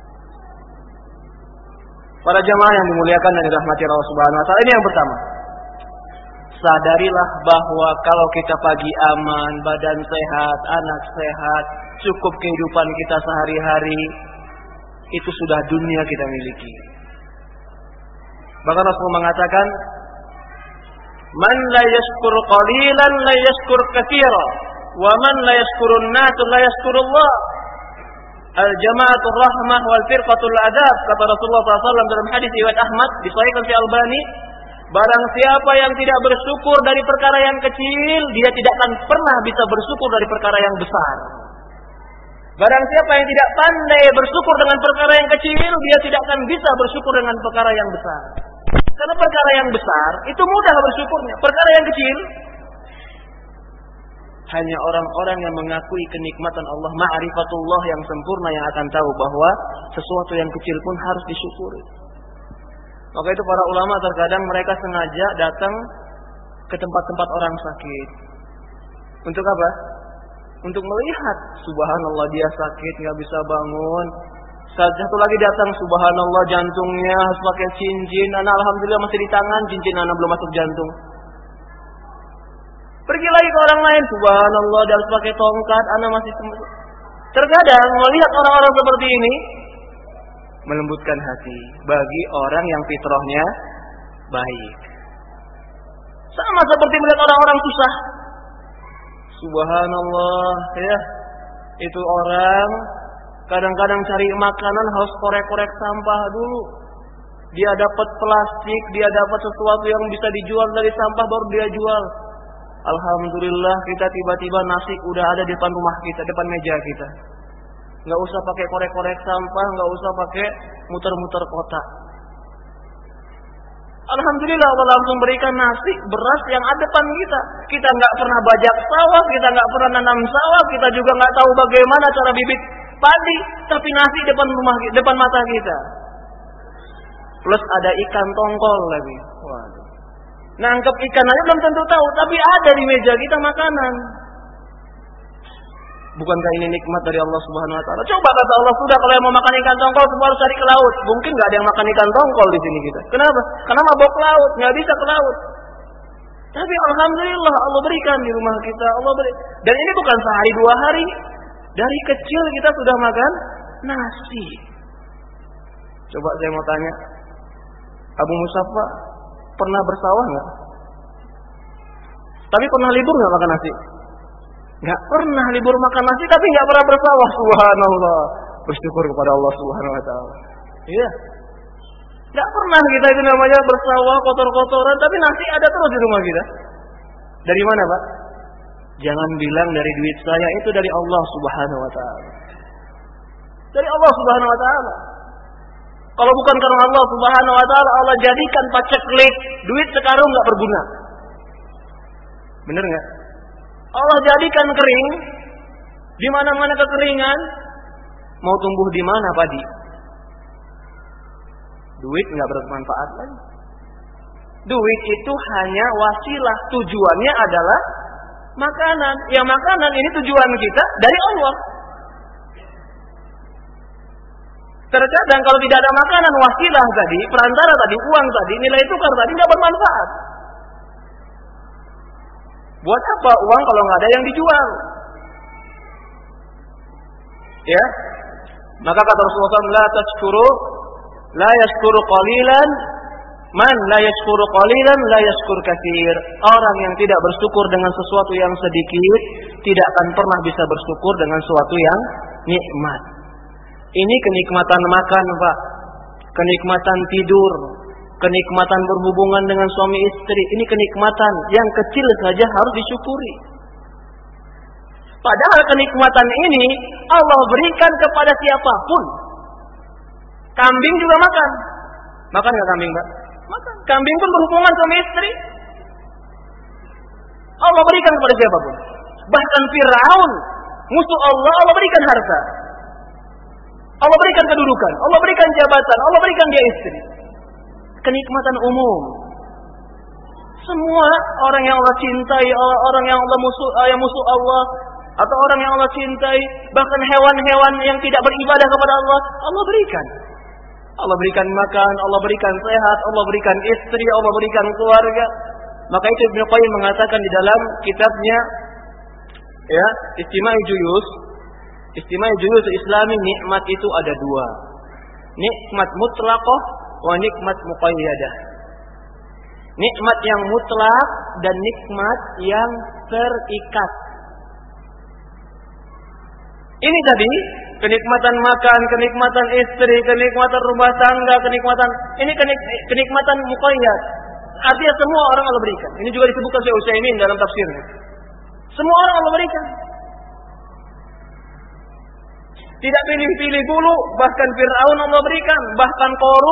Para jamaah yang dimuliakan dan dirahmati Allah Subhanahu wa taala, ini yang pertama. Sadarilah bahwa kalau kita pagi aman, badan sehat, anak sehat, cukup kehidupan kita sehari-hari, itu sudah dunia kita miliki. Bahkan Rasul mengatakan, man la yashkur qalilan la yashkur katsira, wa man la yashkurun nas la yashkurullah. Al-jama'atul rahmah wal firqatul adab, kata Rasulullah SAW dalam hadis riwayat Ahmad disahihkan oleh Albani. Barang siapa yang tidak bersyukur dari perkara yang kecil, dia tidak akan pernah bisa bersyukur dari perkara yang besar. Barang siapa yang tidak pandai bersyukur dengan perkara yang kecil, dia tidak akan bisa bersyukur dengan perkara yang besar. Karena perkara yang besar itu mudah bersyukurnya. Perkara yang kecil, hanya orang-orang yang mengakui kenikmatan Allah, ma'rifatullah yang sempurna, yang akan tahu bahwa sesuatu yang kecil pun harus disyukuri. Maka itu para ulama terkadang mereka sengaja datang ke tempat-tempat orang sakit. Untuk apa? Untuk melihat, subhanallah dia sakit, nggak bisa bangun. Satu lagi datang, subhanallah jantungnya harus pakai cincin. Anak alhamdulillah masih di tangan, cincin anak belum masuk jantung. Pergi lagi ke orang lain, subhanallah dia harus pakai tongkat, anak masih Terkadang melihat orang-orang seperti ini melembutkan hati bagi orang yang fitrahnya baik. Sama seperti melihat orang-orang susah. Subhanallah, ya. Itu orang kadang-kadang cari makanan harus korek-korek sampah dulu. Dia dapat plastik, dia dapat sesuatu yang bisa dijual dari sampah baru dia jual. Alhamdulillah kita tiba-tiba nasi udah ada di depan rumah kita, depan meja kita. Nggak usah pakai korek-korek sampah, nggak usah pakai muter-muter kotak. Alhamdulillah Allah langsung berikan nasi, beras yang ada depan kita. Kita nggak pernah bajak sawah, kita nggak pernah nanam sawah, kita juga nggak tahu bagaimana cara bibit padi, tapi nasi depan rumah, depan mata kita. Plus ada ikan tongkol lagi. Waduh. Nangkep ikan aja belum tentu tahu, tapi ada di meja kita makanan. Bukankah ini nikmat dari Allah Subhanahu wa taala? Coba kata Allah, sudah kalau yang mau makan ikan tongkol semua harus cari ke laut. Mungkin enggak ada yang makan ikan tongkol di sini kita. Kenapa? Karena mabok laut, enggak bisa ke laut. Tapi alhamdulillah Allah berikan di rumah kita, Allah beri. Dan ini bukan sehari dua hari. Dari kecil kita sudah makan nasi. Coba saya mau tanya, Abu Musafa pernah bersawah enggak? Tapi pernah libur enggak makan nasi? Enggak pernah libur makan nasi, tapi enggak pernah bersawah. Subhanallah. Bersyukur kepada Allah Subhanahu wa taala. Iya. Nggak pernah kita itu namanya bersawah kotor-kotoran, tapi nasi ada terus di rumah kita. Dari mana, Pak? Jangan bilang dari duit saya, itu dari Allah Subhanahu wa taala. Dari Allah Subhanahu wa taala. Kalau bukan karena Allah Subhanahu wa taala, Allah jadikan paceklik, duit sekarung enggak berguna. Benar enggak? Allah jadikan kering, di mana-mana kekeringan, mau tumbuh di mana padi? Duit enggak bermanfaat lagi. Duit itu hanya wasilah, tujuannya adalah makanan. Yang makanan ini tujuan kita dari Allah. Terkadang kalau tidak ada makanan, wasilah tadi, perantara tadi, uang tadi, nilai tukar tadi tidak bermanfaat. Buat apa uang kalau nggak ada yang dijual? Ya, maka kata Rasulullah SAW, la yashkuru qalilan, man la yashkuru qalilan la yashkur katsir. Orang yang tidak bersyukur dengan sesuatu yang sedikit tidak akan pernah bisa bersyukur dengan sesuatu yang nikmat. Ini kenikmatan makan, Pak. Kenikmatan tidur, kenikmatan berhubungan dengan suami istri. Ini kenikmatan yang kecil saja harus disyukuri. Padahal kenikmatan ini Allah berikan kepada siapapun. Kambing juga makan. Makan nggak kambing, Pak? Makan. Kambing pun berhubungan suami istri. Allah berikan kepada siapapun. Bahkan Firaun, musuh Allah, Allah berikan harta. Allah berikan kedudukan, Allah berikan jabatan, Allah berikan dia istri. Kenikmatan umum. Semua orang yang Allah cintai, orang yang Allah musuh Allah, atau orang yang Allah cintai, bahkan hewan-hewan yang tidak beribadah kepada Allah, Allah berikan. Allah berikan makan, Allah berikan sehat, Allah berikan istri, Allah berikan keluarga. Maka itu Ibnu Qayyim mengatakan di dalam kitabnya, ya, Istimai Juyus Islami, nikmat itu ada dua. Nikmat mutlaqah wa nikmat muqayyadah. Nikmat yang mutlak dan nikmat yang terikat. Ini tadi kenikmatan makan, kenikmatan istri, kenikmatan rumah tangga, kenikmatan muqayyad. Artinya semua orang Allah berikan. Ini juga disebutkan oleh Utsaimin dalam tafsirnya. Semua orang Allah berikan. Tidak pilih-pilih dulu, bahkan Fir'aun Allah berikan, bahkan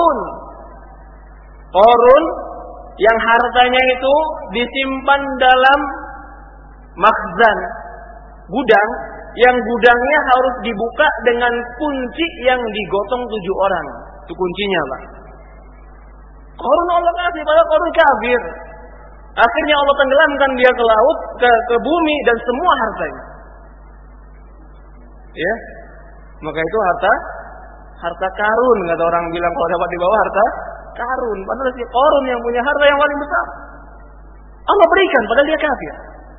Qarun yang hartanya itu disimpan dalam makhzan, gudang, yang gudangnya harus dibuka dengan kunci yang digotong 7 orang. Itu kuncinya, Pak. Qarun Allah kasih, padahal Qarun kafir. Akhirnya Allah tenggelamkan dia ke laut, ke bumi dan semua hartanya. Ya. Maka itu harta karun, kata orang bilang kalau dapat di bawah harta karun. Padahal si Qarun yang punya harta yang paling besar. Allah berikan padahal dia kafir.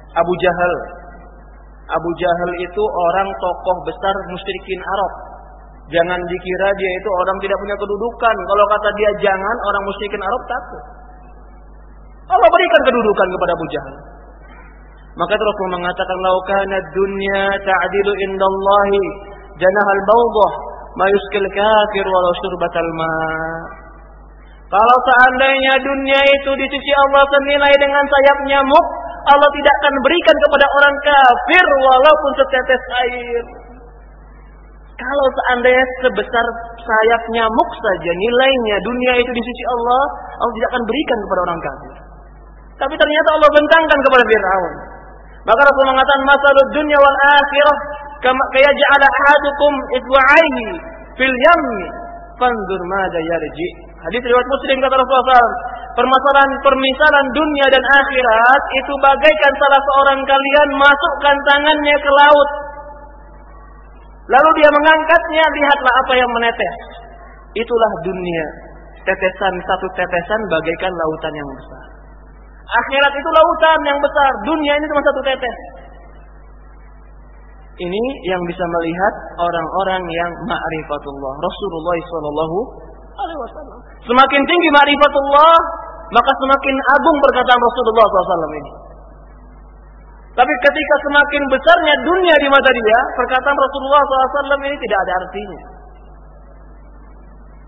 Abu Jahal itu orang tokoh besar musyrikin Arab. Jangan dikira dia itu orang tidak punya kedudukan. Kalau kata dia jangan, orang musyrikin Arab takut. Allah berikan kedudukan kepada Abu Jahal. Maka Rasul mengatakan, "Lau kana dunya ta'dilu indallahi janahal bawdah ma yuskil kafir walau syurbatal ma." Kalau seandainya dunia itu di sisi Allah senilai dengan sayap nyamuk, Allah tidak akan berikan kepada orang kafir walaupun setetes air. Kalau seandainya sebesar sayap nyamuk saja nilainya dunia itu di sisi Allah, Allah tidak akan berikan kepada orang kafir. Tapi ternyata Allah bentangkan kepada Fir'aun. Maka Rasul mengatakan, "Masalud dunya wal akhirah kama yaj'ala ahadukum isba'aihi fil yammi fanzur madza yarji." Hadis riwayat Muslim, kata Rasulullah SAW, permisalan dunia dan akhirat itu bagaikan salah seorang kalian masukkan tangannya ke laut, lalu dia mengangkatnya, lihatlah apa yang menetes. Itulah dunia. Satu tetesan bagaikan lautan yang besar. Akhirat itu lautan yang besar, dunia ini cuma satu tetes. Ini yang bisa melihat orang-orang yang ma'rifatullah. Rasulullah sallallahu alaihi wasallam. Semakin tinggi ma'rifatullah, maka semakin agung perkataan Rasulullah SAW ini. Tapi ketika semakin besarnya dunia di mata dia, perkataan Rasulullah SAW ini tidak ada artinya.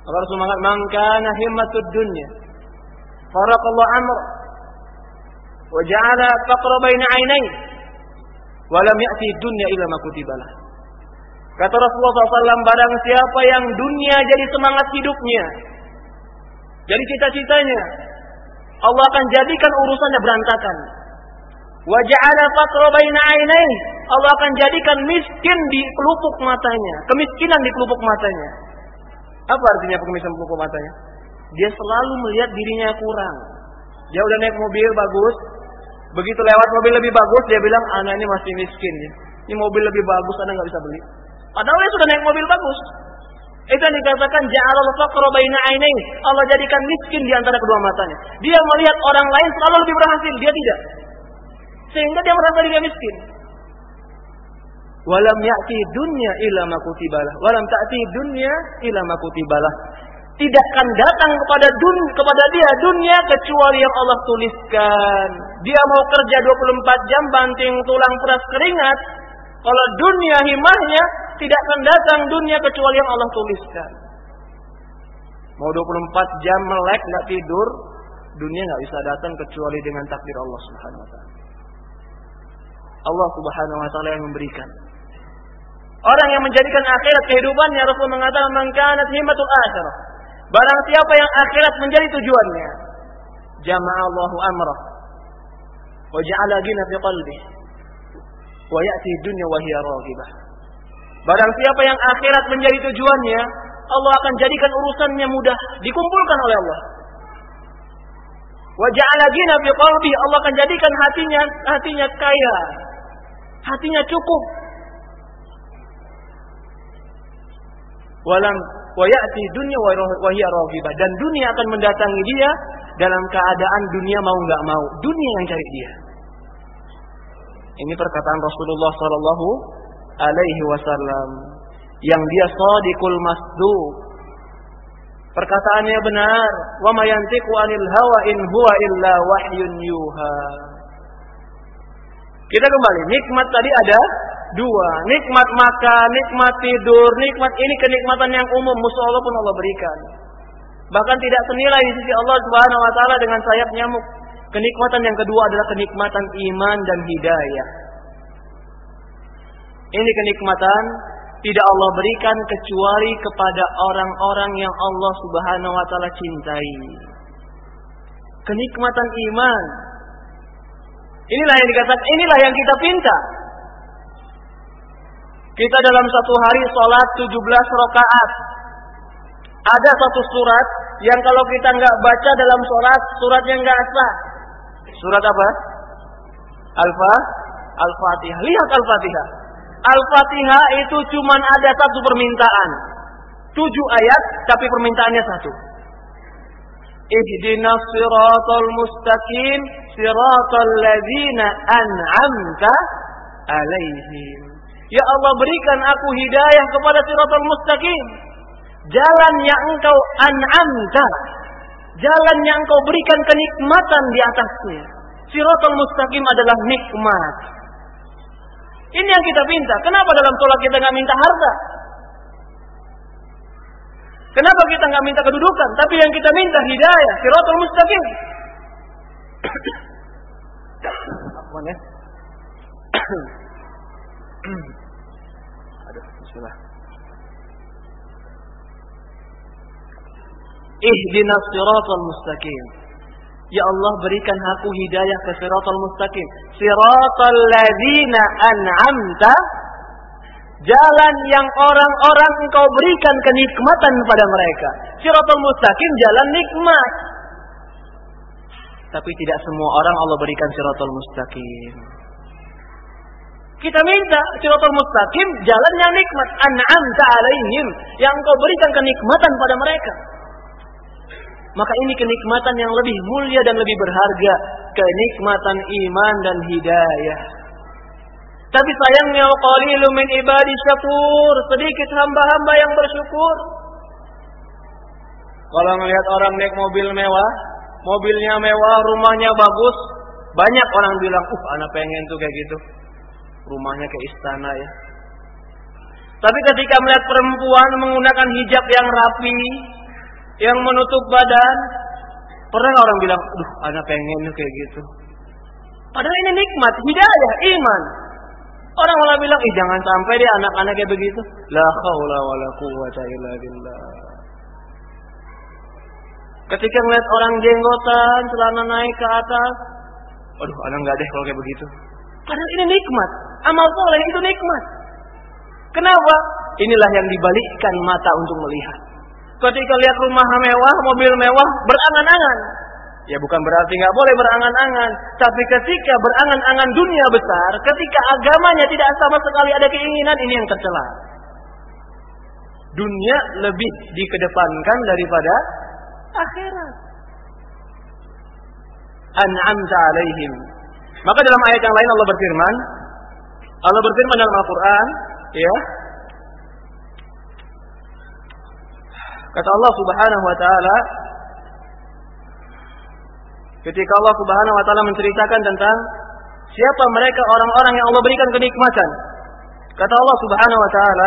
Maka Rasul mengatakan, "Man kana himmatud dunya, faraqallahu amr, wa ja'ala faqra baina 'ainayhi, wa lam ya'ti dunya illa ma kutibalah." Kata Rasulullah SAW, barang siapa yang dunia jadi semangat hidupnya, jadi cita-citanya, Allah akan jadikan urusannya berantakan. Wa ja'ala faqra baina 'ainayhi, Allah akan jadikan miskin di pelupuk matanya, kemiskinan di pelupuk matanya. Apa artinya kemiskinan pelupuk matanya? Dia selalu melihat dirinya kurang. Dia udah naik mobil bagus, begitu lewat mobil lebih bagus, dia bilang, "Anak ini masih miskin. Ini mobil lebih bagus, Anda nggak bisa beli." Padahal dia sudah naik mobil bagus. Itu yang dikatakan ja'alal faqra baina 'ainayhi. Allah jadikan miskin di antara kedua matanya. Dia melihat orang lain selalu lebih berhasil, dia tidak. Sehingga dia merasa dirinya miskin. Walam ya'ti dunya illa ma kutibalah. Walam ta'ti dunya illa ma kutibalah. Tidak akan datang kepada dia dunia kecuali yang Allah tuliskan. Dia mau kerja 24 jam banting tulang peras keringat. Kalau dunia himahnya, tidak akan datang dunia kecuali yang Allah tuliskan. Mau 24 jam melek nggak tidur, dunia nggak bisa datang kecuali dengan takdir Allah Subhanahu wa taala. Allah Subhanahu wa taala yang memberikan. Orang yang menjadikan akhirat kehidupannya, Rasul mengatakan, "Man kanat himmatul akhirah." Barang siapa yang akhirat menjadi tujuannya, jama'allahu amrah wa ja'ala ghina fi qalbihi wa ya'ti dunya wa hiya raghibah. Barang siapa yang akhirat menjadi tujuannya, Allah akan jadikan urusannya mudah, dikumpulkan oleh Allah. Wa ja'ala ghina fi qalbihi, Allah akan jadikan hatinya kaya, hatinya cukup. Wa ya'ti dunya wa hiya raghibah, dan dunia akan mendatangi dia dalam keadaan dunia mau enggak mau, dunia yang cari dia. Ini perkataan Rasulullah sallallahu alaihi wasallam yang dia shadiqul masduq. Perkataannya benar, wa ma yantiqu 'anil hawa in huwa illa wahyun yuha. Kita kembali, nikmat tadi ada dua, nikmat makan, nikmat tidur, nikmat ini kenikmatan yang umum, musuh Allah pun Allah berikan. Bahkan tidak senilai di sisi Allah Subhanahu wa taala dengan sayap nyamuk. Kenikmatan yang kedua adalah kenikmatan iman dan hidayah. Ini kenikmatan tidak Allah berikan kecuali kepada orang-orang yang Allah Subhanahu wa taala cintai. Kenikmatan iman. Inilah yang dikatakan, inilah yang kita pinta. Kita dalam satu hari sholat 17 rakaat. Ada satu surat yang kalau kita nggak baca dalam sholat, suratnya nggak sah. Surat apa? Al-Fatihah. Lihat Al-Fatihah. Al-Fatihah itu cuma ada satu permintaan. 7 ayat, tapi permintaannya satu. Ihdinas siratal mustaqim, siratal ladzina an'amta alaihim. Ya Allah, berikan aku hidayah kepada siratal mustaqim. Jalan yang engkau an'amta. Jalan yang engkau berikan kenikmatan di atasnya. Siratal mustaqim adalah nikmat. Ini yang kita minta. Kenapa dalam sholat kita nggak minta harta? Kenapa kita nggak minta kedudukan? Tapi yang kita minta hidayah, siratal mustaqim. Apa ya? Aduh, bismillah. Ihdinas siratal mustaqim. Ya Allah, berikan aku hidayah ke siratal mustaqim. Siratal ladzina an'amta, jalan yang orang-orang engkau berikan kenikmatan pada mereka. Siratal mustaqim, jalan nikmat. Tapi tidak semua orang Allah berikan siratal mustaqim. Kita minta siratal mustaqim, jalan yang nikmat. An'amta alaihim, yang engkau berikan kenikmatan pada mereka. Maka ini kenikmatan yang lebih mulia dan lebih berharga, kenikmatan iman dan hidayah. Tapi sayangnya, qalilun min ibadi syakur, sedikit hamba-hamba yang bersyukur. Kalau melihat orang naik mobil mewah, mobilnya mewah, rumahnya bagus, banyak orang bilang, anak pengen tuh kayak gitu. Rumahnya kayak istana ya. Tapi ketika melihat perempuan menggunakan hijab yang rapi, yang menutup badan. Pernah orang bilang, "Aduh, anak pengen kayak gitu." Padahal ini nikmat, hidayah, iman. Orang malah bilang, jangan sampai deh anak-anak kayak begitu. La haula wala quwwata illa billah. Ketika ngeliat orang jenggotan, celana naik ke atas, aduh, anak nggak deh kalau kayak begitu. Padahal ini nikmat. Amal soleh itu nikmat. Kenapa? Inilah yang dibalikkan mata untuk melihat. Ketika lihat rumah mewah, mobil mewah, berangan-angan. Ya bukan berarti nggak boleh berangan-angan, tapi ketika berangan-angan dunia besar, ketika agamanya tidak sama sekali ada keinginan, ini yang tercela. Dunia lebih dikedepankan daripada akhirat. An'amta alaihim. Maka dalam ayat yang lain Allah berfirman dalam Al-Quran, ya. Kata Allah Subhanahu wa taala, ketika Allah Subhanahu wa taala menceritakan tentang siapa mereka orang-orang yang Allah berikan kenikmatan. Kata Allah Subhanahu wa taala,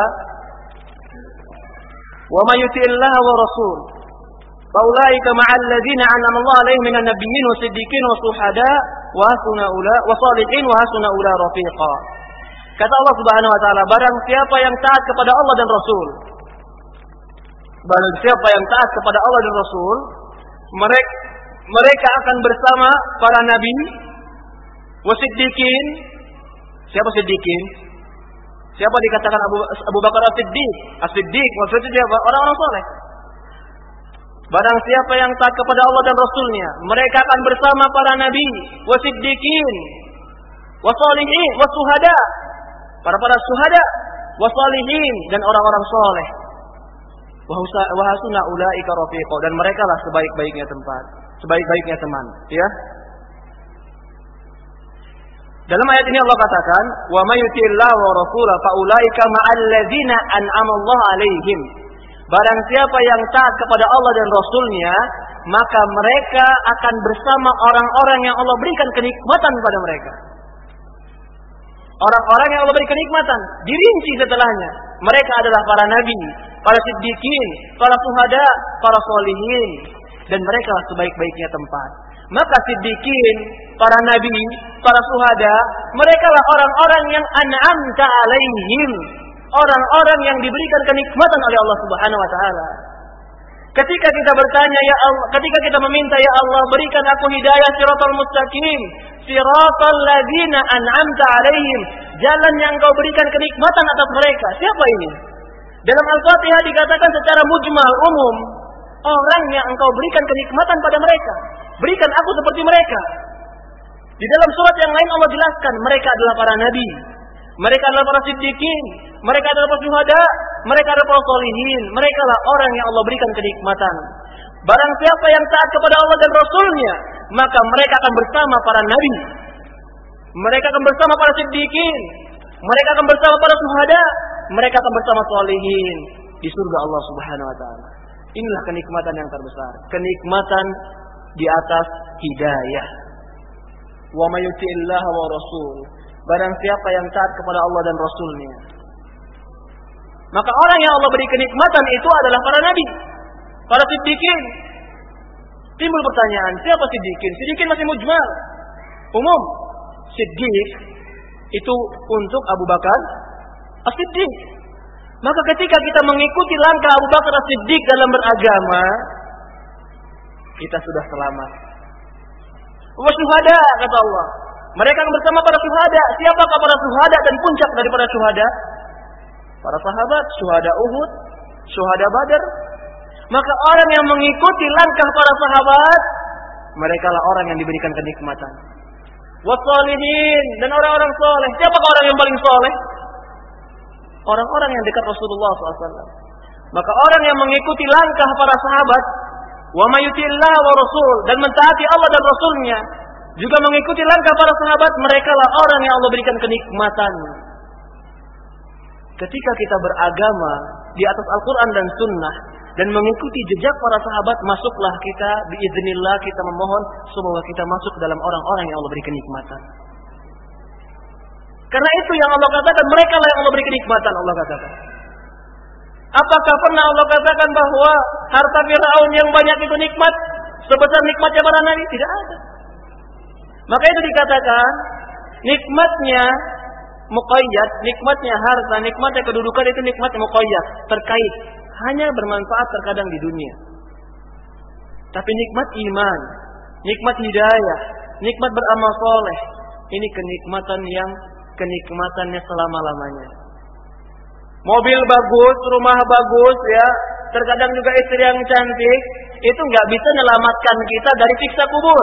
"Wa may yuti'illaha wa rasul, faulaika ma'al ladzina an'ama Allahu 'alaihim minan nabiyyin wasiddiqin wasuhada wa salihin wa hasuna ula rafiqa." Kata Allah Subhanahu wa taala, barang siapa yang taat kepada Allah dan Rasul, barang siapa yang taat kepada Allah dan Rasul, mereka akan bersama para nabi, wasiddiqin. Siapa siddiqin? Siapa dikatakan Abu Bakar as-Siddiq? As-Siddiq maksudnya siapa? Orang-orang soleh. Barang siapa yang taat kepada Allah dan Rasulnya, mereka akan bersama para nabi, wasiddiqin, wasalihin, wasuhada, para suhada, wasalihin, dan orang-orang soleh. Wahasuna ulaika rafiqa, dan mereka lah sebaik-baiknya tempat, sebaik-baiknya teman, ya. Dalam ayat ini Allah katakan, "Wa may yuti'illah wa rasulahu fa ulaika ma'al ladzina an'ama Allahu 'alaihim." Barang siapa yang taat kepada Allah dan Rasulnya, maka mereka akan bersama orang-orang yang Allah berikan kenikmatan pada mereka. Orang-orang yang Allah beri kenikmatan, dirinci setelahnya. Mereka adalah para nabi, para siddiqin, para suhada, para solihin, dan mereka lah sebaik-baiknya tempat. Maka siddiqin, para nabi, para suhada, mereka lah orang-orang yang an'amta alaihim, orang-orang yang diberikan kenikmatan oleh Allah Subhanahu wa taala. Ketika kita bertanya, ya Allah, ketika kita meminta, ya Allah, berikan aku hidayah siratal mustaqim, siratal ladzina an'amta alaihim, jalan yang Engkau berikan kenikmatan atas mereka. Siapa ini? Dalam Al-Fatihah dikatakan secara mujmal, umum, orang yang Engkau berikan kenikmatan pada mereka. Berikan aku seperti mereka. Di dalam surat yang lain Allah jelaskan, mereka adalah para nabi, mereka adalah para siddiqin, mereka adalah para syuhada, mereka adalah para sholihin, mereka lah orang yang Allah berikan kenikmatan. Barang siapa yang taat kepada Allah dan Rasulnya, maka mereka akan bersama para nabi, mereka akan bersama para siddiqin, mereka akan bersama para syuhada, mereka akan bersama sholihin di surga Allah Subhanahu wa taala. Inilah kenikmatan yang terbesar, kenikmatan di atas hidayah. Wa may yuti'illaha wa rasul, barang siapa yang taat kepada Allah dan Rasulnya, maka orang yang Allah beri kenikmatan itu adalah para nabi, para siddiqin. Timbul pertanyaan, siapa siddiqin? Siddiqin masih mujmal, umum. Siddiq itu untuk Abu Bakar as-Siddiq. Maka ketika kita mengikuti langkah Abu Bakar as-Siddiq dalam beragama, kita sudah selamat. Wa syuhada, kata Allah, mereka akan bersama para syuhada. Siapakah para syuhada dan puncak daripada syuhada? Para sahabat, syuhada Uhud, syuhada Badar. Maka orang yang mengikuti langkah para sahabat, mereka lah orang yang diberikan kenikmatan. Wassalihin, dan orang-orang soleh. Siapakah orang yang paling soleh? Orang-orang yang dekat Rasulullah SAW. Maka orang yang mengikuti langkah para sahabat, wa may yuti'illah wa rasul, dan mentaati Allah dan Rasulnya, juga mengikuti langkah para sahabat, mereka lah orang yang Allah berikan kenikmatan. Ketika kita beragama di atas Al-Quran dan Sunnah dan mengikuti jejak para sahabat, masuklah kita, biiznillah, kita memohon semoga kita masuk dalam orang-orang yang Allah beri kenikmatan. Karena itu yang Allah katakan, mereka lah yang Allah beri kenikmatan. Allah katakan, apakah pernah Allah katakan bahwa harta Firaun yang banyak itu nikmat sebesar nikmatnya para nabi? Tidak ada. Maka itu dikatakan nikmatnya muqayyad, nikmatnya harta, nikmatnya kedudukan itu nikmatnya muqayyad, terkait, hanya bermanfaat terkadang di dunia. Tapi nikmat iman, nikmat hidayah, nikmat beramal soleh, ini kenikmatannya selama-lamanya. Mobil bagus, rumah bagus, ya, terkadang juga istri yang cantik, itu nggak bisa menyelamatkan kita dari siksa kubur.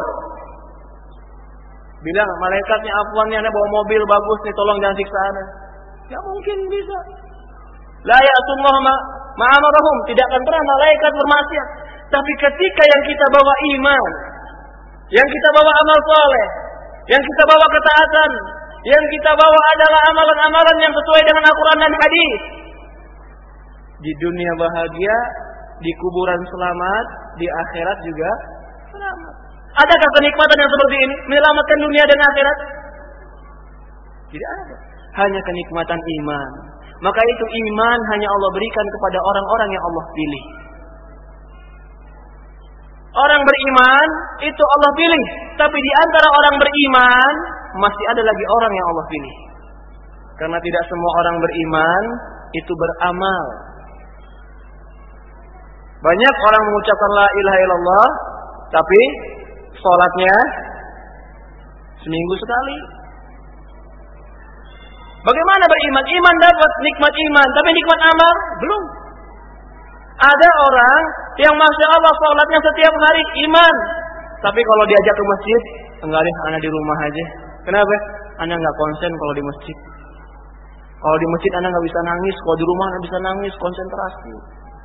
Bilang malaikatnya, afwan nih, Anda bawa mobil bagus nih, tolong jangan siksa Anda. Ya mungkin bisa. La ya'tullah ma'amarahum, tidak akan pernah malaikat bermaksiat. Tapi ketika yang kita bawa iman, yang kita bawa amal soleh, yang kita bawa ketaatan, yang kita bawa adalah amalan-amalan yang sesuai dengan Al-Quran dan hadis, di dunia bahagia, di kuburan selamat, di akhirat juga selamat. Adakah kenikmatan yang seperti ini menyelamatkan dunia dan akhirat? Tidak ada. Hanya kenikmatan iman. Maka itu iman hanya Allah berikan kepada orang-orang yang Allah pilih. Orang beriman itu Allah pilih. Tapi di antara orang beriman masih ada lagi orang yang Allah pilih. Karena tidak semua orang beriman itu beramal. Banyak orang mengucapkan la ilaha illallah, tapi sholatnya seminggu sekali. Bagaimana beriman? Iman dapat nikmat iman, tapi nikmat amal belum. Ada orang yang masya Allah sholatnya setiap hari iman, tapi kalau diajak ke masjid, enggak deh, anak di rumah aja. Kenapa? Anak nggak konsen kalau di masjid. Kalau di masjid anak nggak bisa nangis, kalau di rumah anak bisa nangis, konsentrasi.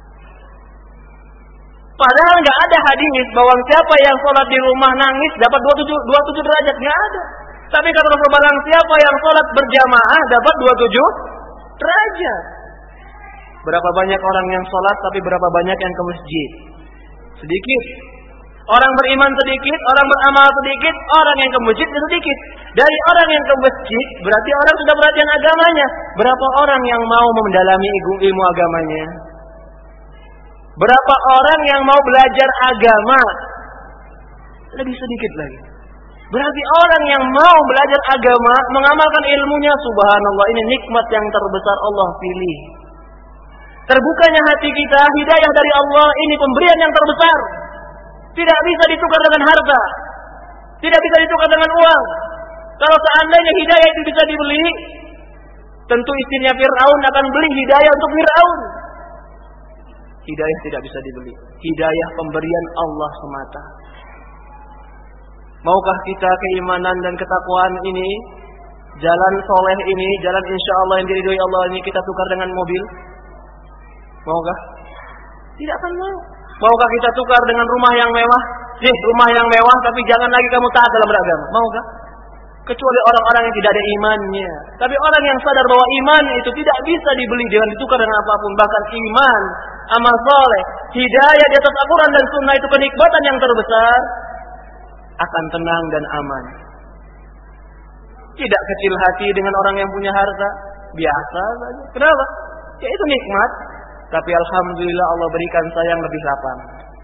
Padahal nggak ada hadis bahwa siapa yang sholat di rumah nangis dapat 27 derajat, nggak ada. Tapi kata Rasul, barang siapa yang sholat berjamaah dapat 27 derajat. Berapa banyak orang yang sholat, tapi berapa banyak yang ke masjid? Sedikit. Orang beriman sedikit, orang beramal sedikit, orang yang ke masjid sedikit. Dari orang yang ke masjid, berarti orang sudah perhatian agamanya. Berapa orang yang mau mendalami ilmu agamanya? Berapa orang yang mau belajar agama? Lebih sedikit lagi. Berarti orang yang mau belajar agama, mengamalkan ilmunya, subhanallah, ini nikmat yang terbesar Allah pilih. Terbukanya hati kita, hidayah dari Allah, ini pemberian yang terbesar. Tidak bisa ditukar dengan harta. Tidak bisa ditukar dengan uang. Kalau seandainya hidayah itu bisa dibeli, tentu istrinya Fir'aun akan beli hidayah untuk Fir'aun. Hidayah tidak bisa dibeli. Hidayah pemberian Allah semata. Maukah kita keimanan dan ketakwaan ini, jalan soleh ini, jalan insya Allah yang diridhoi Allah ini kita tukar dengan mobil? Maukah? Tidak akan mau. Maukah kita tukar dengan rumah yang mewah? Rumah yang mewah tapi jangan lagi kamu taat dalam beragama. Maukah? Kecuali orang-orang yang tidak ada imannya. Tapi orang yang sadar bahwa iman itu tidak bisa dibeli dengan ditukar dengan apapun. Bahkan iman, amal soleh, hidayah di atas Al-Quran dan Sunnah itu kenikmatan yang terbesar, akan tenang dan aman. Tidak kecil hati dengan orang yang punya harta, biasa saja. Kenapa? Ya itu nikmat. Tapi alhamdulillah Allah berikan saya yang lebih lapang.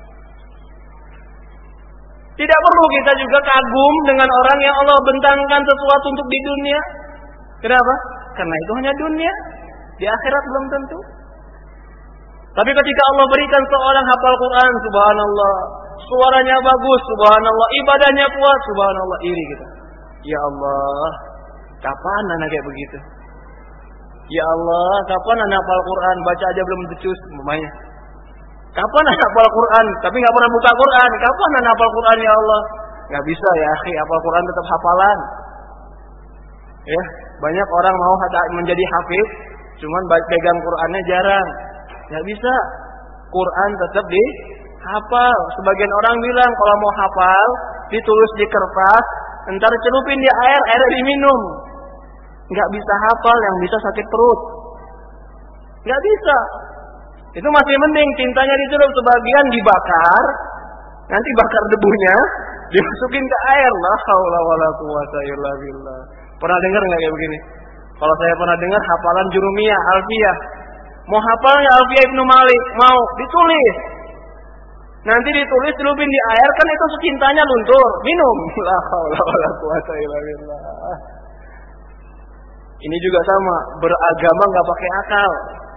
Tidak perlu kita juga kagum dengan orang yang Allah bentangkan sesuatu untuk di dunia. Kenapa? Karena itu hanya dunia. Di akhirat belum tentu. Tapi ketika Allah berikan seorang hafal Quran, subhanallah, suaranya bagus, subhanallah, ibadahnya kuat, subhanallah, iri kita. Ya Allah, kapan anak kayak begitu? Ya Allah, kapan anak hafal Quran, baca aja belum becus, umpamanya. Kapan anak hafal Quran, tapi nggak pernah buka Quran? Kapan anak hafal Quran ya Allah? Nggak bisa ya, akhi, hafal Quran tetap hafalan. Ya, banyak orang mau menjadi hafiz, cuman pegang Qurannya jarang. Nggak bisa. Quran tetap dihafal. Sebagian orang bilang kalau mau hafal, ditulis di kertas, entar celupin di air, airnya diminum. Nggak bisa hafal, yang bisa sakit perut. Nggak bisa. Itu masih mending cintanya dicelup, sebagian dibakar, nanti bakar debunya, dimasukin ke air. La haula wala quwata illa billah. Pernah dengar nggak kayak begini? Kalau saya pernah dengar hafalan Jurumiyah, Alfiyah. Mau hafalnya Alfiyah Ibnu Malik, mau ditulis. Nanti ditulis celupin di air, kan itu cintanya luntur, minum. La haula wala quwata illa billah. Ini juga sama, beragama nggak pakai akal,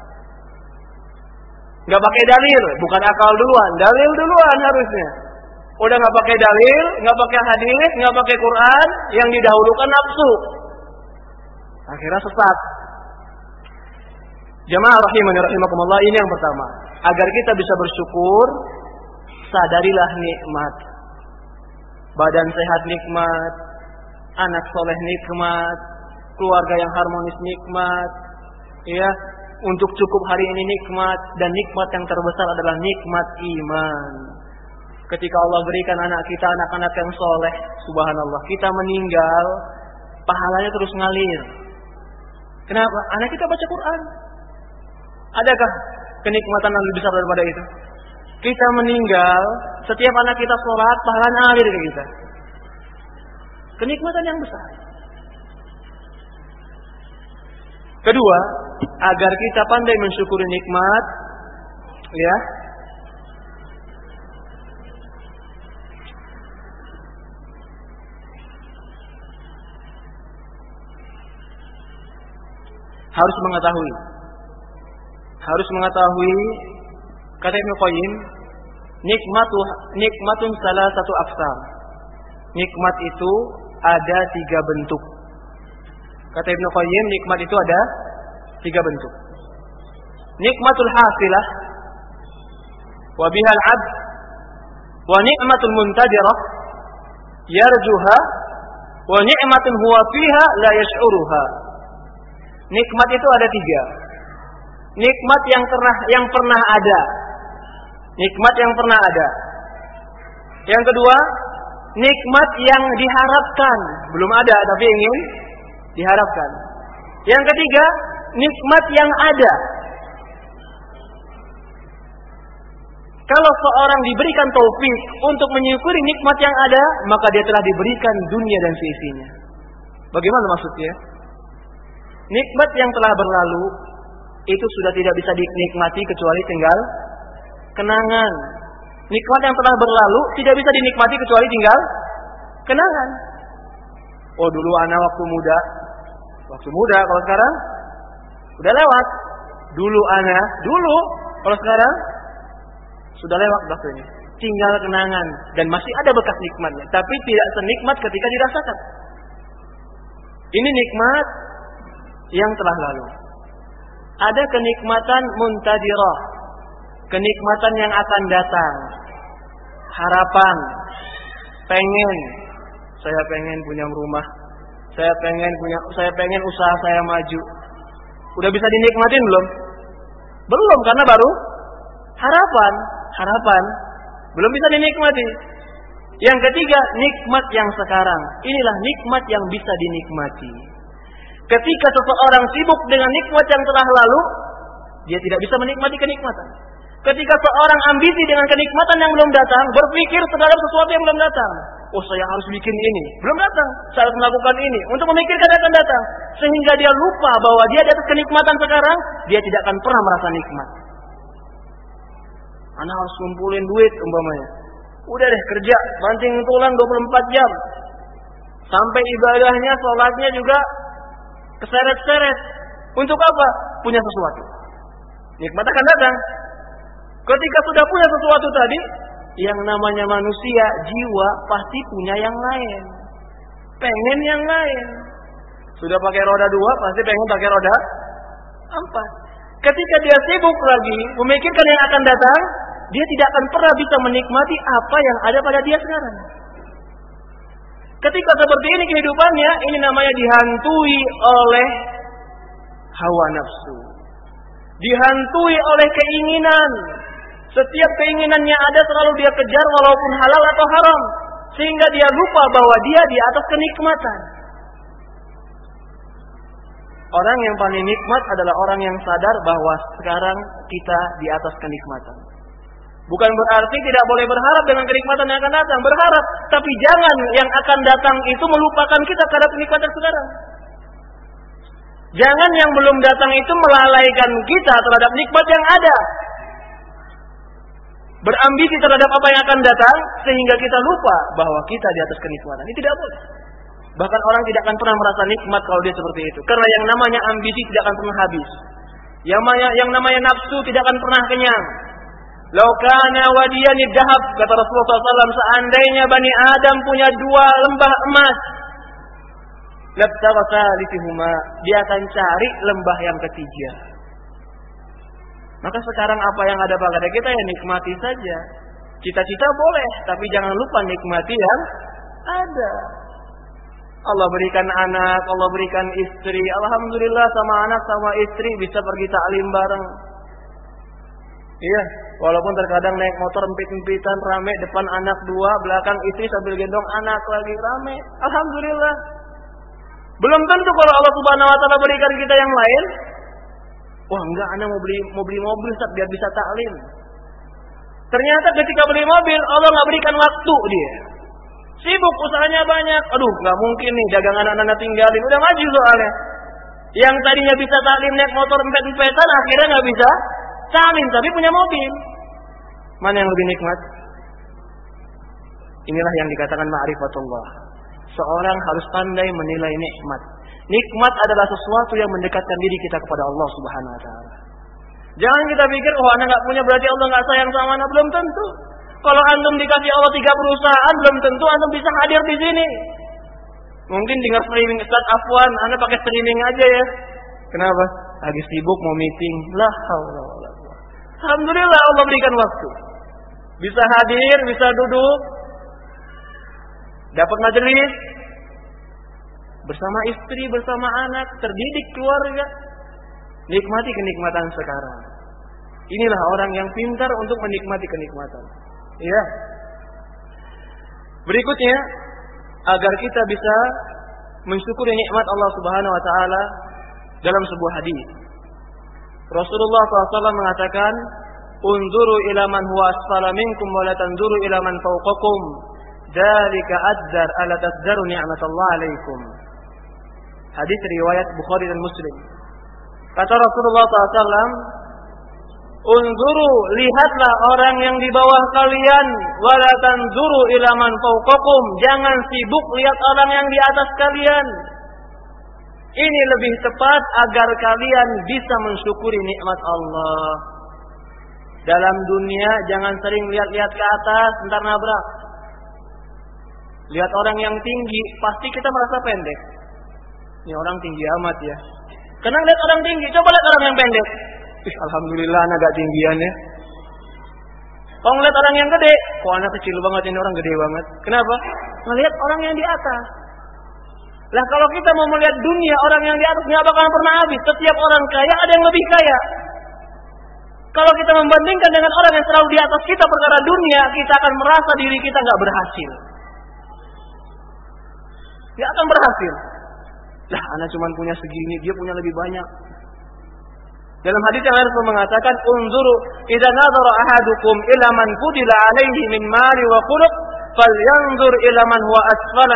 nggak pakai dalil, bukan akal duluan, dalil duluan harusnya. Udah nggak pakai dalil, nggak pakai hadis, nggak pakai Quran, yang didahulukan nafsu. Akhirnya sesat. Jamaah rahimani rahimakumullah, ini yang pertama. Agar kita bisa bersyukur, sadarilah nikmat. Badan sehat nikmat, anak soleh nikmat, keluarga yang harmonis nikmat, ya, untuk cukup hari ini nikmat, dan nikmat yang terbesar adalah nikmat iman. Ketika Allah berikan anak kita anak-anak yang soleh, subhanallah, kita meninggal, pahalanya terus ngalir. Kenapa? Anak kita baca Quran. Adakah kenikmatan yang lebih besar daripada itu? Kita meninggal, setiap anak kita sholat, pahalanya ngalir ke kita. Kenikmatan yang besar. Kedua, agar kita pandai mensyukuri nikmat, ya, harus mengetahui, kata Ibnu Qayyim, nikmatun salah satu aqsam. Nikmat itu ada 3 bentuk. Kata Ibnu Qayyim, nikmat itu ada 3 bentuk. Nikmatul hasilah, wa bihal 'abd, wa ni'matul muntadirah yarjuha, wa ni'matun huwa fiha la yash'uruha. Nikmat itu ada 3. Nikmat yang pernah ada. Nikmat yang pernah ada. Yang kedua, nikmat yang diharapkan, belum ada tapi ingin diharapkan. Yang ketiga, nikmat yang ada. Kalau seorang diberikan taufik untuk menyukuri nikmat yang ada, maka dia telah diberikan dunia dan seisinya. Bagaimana maksudnya? Nikmat yang telah berlalu itu sudah tidak bisa dinikmati kecuali tinggal kenangan. Nikmat yang telah berlalu tidak bisa dinikmati kecuali tinggal kenangan. Oh, dulu anak waktu muda, kalau sekarang udah lewat. Dulu kalau sekarang sudah lewat waktunya. Tinggal kenangan dan masih ada bekas nikmatnya, tapi tidak senikmat ketika dirasakan. Ini nikmat yang telah lalu. Ada kenikmatan muntadirah, kenikmatan yang akan datang. Harapan, saya pengen punya rumah, saya pengen usaha saya maju. Udah bisa dinikmatin belum? Belum, karena baru harapan belum bisa dinikmati. Yang ketiga, nikmat yang sekarang. Inilah nikmat yang bisa dinikmati. Ketika seseorang sibuk dengan nikmat yang telah lalu, dia tidak bisa menikmati kenikmatan. Ketika seorang ambisi dengan kenikmatan yang belum datang, berpikir terhadap sesuatu yang belum datang. Oh, saya harus bikin ini, belum datang. Saya harus melakukan ini untuk memikirkan yang akan datang. Sehingga dia lupa bahwa dia di atas kenikmatan sekarang, dia tidak akan pernah merasa nikmat. Anak harus kumpulin duit umpamanya. Udah deh kerja, banting tulang 24 jam. Sampai ibadahnya, sholatnya juga keseret-seret. Untuk apa? Punya sesuatu. Nikmat akan datang. Ketika sudah punya sesuatu tadi, yang namanya manusia, jiwa pasti punya yang lain. Pengen yang lain. Sudah pakai roda 2, pasti pengen pakai roda 4. Ketika dia sibuk lagi memikirkan yang akan datang, dia tidak akan pernah bisa menikmati apa yang ada pada dia sekarang. Ketika seperti ini kehidupannya, ini namanya dihantui oleh hawa nafsu. Dihantui oleh keinginan. Setiap keinginannya ada selalu dia kejar walaupun halal atau haram. Sehingga dia lupa bahwa dia di atas kenikmatan. Orang yang paling nikmat adalah orang yang sadar bahwa sekarang kita di atas kenikmatan. Bukan berarti tidak boleh berharap dengan kenikmatan yang akan datang. Berharap, tapi jangan yang akan datang itu melupakan kita terhadap kenikmatan sekarang. Jangan yang belum datang itu melalaikan kita terhadap nikmat yang ada. berambisi terhadap apa yang akan datang sehingga kita lupa bahwa kita di atas kenikmatan. Ini tidak boleh. Bahkan orang tidak akan pernah merasa nikmat kalau dia seperti itu. Karena yang namanya ambisi tidak akan pernah habis. Yang namanya nafsu tidak akan pernah kenyang. Lau kana wadiyani dahab, kata Rasulullah SAW, seandainya Bani Adam punya 2 lembah emas, labtagha thalithahuma, dia akan cari lembah yang ketiga. Maka sekarang apa yang ada pada kita ya nikmati saja. Cita-cita boleh, tapi jangan lupa nikmati yang ada. Allah berikan anak, Allah berikan istri. Alhamdulillah sama anak sama istri bisa pergi taklim bareng. Iya, walaupun terkadang naik motor empit-empitan rame, depan anak 2, belakang istri sambil gendong anak lagi rame. Alhamdulillah. Belum tentu kalau Allah Subhanahu wa taala berikan kita yang lain. Wah, enggak, anak mau beli mobil biar bisa taklim. Ternyata ketika beli mobil, Allah enggak berikan waktu dia. Sibuk, usahanya banyak. Aduh, enggak mungkin nih dagangan anak-anak tinggalin. Udah maju soalnya. Yang tadinya bisa taklim naik motor empet-empetan akhirnya enggak bisa taklim tapi punya mobil. Mana yang lebih nikmat? Inilah yang dikatakan ma'rifatullah. Seorang harus pandai menilai nikmat. Nikmat adalah sesuatu yang mendekatkan diri kita kepada Allah Subhanahu wa taala. Jangan kita pikir, oh anak enggak punya berarti Allah enggak sayang sama anak. Belum tentu. Kalau antum dikasih Allah 3 perusahaan, belum tentu antum bisa hadir di sini. Mungkin dengar streaming Ustaz Afwan, Anda pakai streaming aja ya. Kenapa? Lagi sibuk mau meeting. La haula wala quwwata. Alhamdulillah Allah berikan waktu. Bisa hadir, bisa duduk. Dapat majelis bersama istri, bersama anak, terdidik keluarga. Nikmati kenikmatan sekarang. Inilah orang yang pintar untuk menikmati kenikmatan. Ya. Berikutnya, agar kita bisa mensyukuri nikmat Allah Subhanahu wa taala dalam sebuah hadis. Rasulullah SAW mengatakan, "Unzuru ila man huwa asfala minkum wa la tanzuru ila man fawqakum. Dzalika adzar ala tazdaru ni'matallah 'alaikum." Hadis riwayat Bukhari dan Muslim. Kata Rasulullah SAW, "Unzuru, lihatlah orang yang di bawah kalian, wala tanzuru ila man fawqakum." Jangan sibuk lihat orang yang di atas kalian. Ini lebih tepat agar kalian bisa mensyukuri nikmat Allah. Dalam dunia jangan sering lihat-lihat ke atas, ntar nabrak. Lihat orang yang tinggi, pasti kita merasa pendek. Ini orang tinggi amat ya. Karena lihat orang tinggi, coba lihat orang yang pendek. Alhamdulillah anak gak tinggian ya. Kalau ngeliat orang yang gede, kok anak kecil banget, ini orang gede banget. Kenapa? Ngelihat orang yang di atas. Lah kalau kita mau melihat dunia, orang yang di atas nggak bakalan pernah habis. Setiap orang kaya ada yang lebih kaya. Kalau kita membandingkan dengan orang yang selalu di atas kita perkara dunia, kita akan merasa diri kita nggak berhasil. Nggak akan berhasil. Lah, anak cuma punya segini, dia punya lebih banyak. Dalam hadis yang lain mengatakan, "Unzuru idza nadhara ahadukum ila man fudila alaihi min mali wa khuluq, falyanzur ila man huwa asfala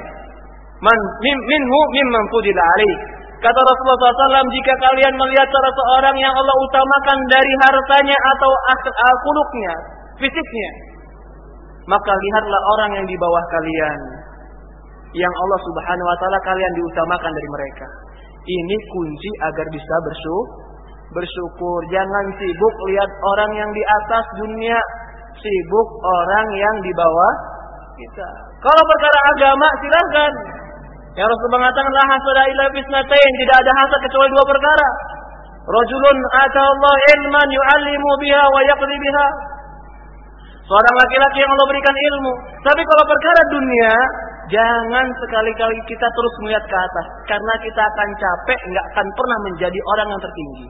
minhu mimman fudila alaihi." Kata Rasulullah SAW, jika kalian melihat salah seorang yang Allah utamakan dari hartanya atau khuluqnya, fisiknya, maka lihatlah orang yang di bawah kalian, yang Allah Subhanahu wa taala kalian diutamakan dari mereka. Ini kunci agar bisa bersyukur. Jangan sibuk lihat orang yang di atas dunia, sibuk orang yang di bawah kita. Kalau perkara agama silakan. Yang Rasul mengatakan la hasada illa bisnatain, tidak ada hasad kecuali 2 perkara. Rajulun ata'allahu ilman yu'allimu biha wa yaqdi biha. Seorang laki-laki yang Allah berikan ilmu. Tapi kalau perkara dunia, jangan sekali-kali kita terus melihat ke atas, karena kita akan capek, nggak akan pernah menjadi orang yang tertinggi.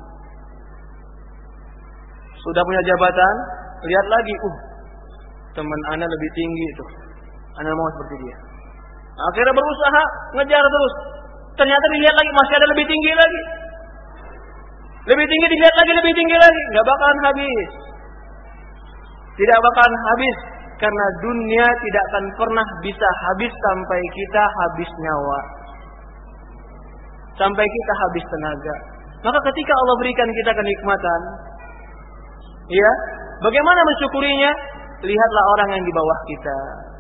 Sudah punya jabatan, lihat lagi, teman ana lebih tinggi itu, ana mau seperti dia. Akhirnya berusaha ngejar terus, ternyata dilihat lagi masih ada lebih tinggi lagi, lebih tinggi dilihat lagi, lebih tinggi lagi, nggak bakalan habis, tidak bakalan habis, karena dunia tidak akan pernah bisa habis sampai kita habis nyawa, sampai kita habis tenaga. Maka ketika Allah berikan kita kenikmatan, ya, Bagaimana mensyukurinya? Lihatlah orang yang di bawah kita.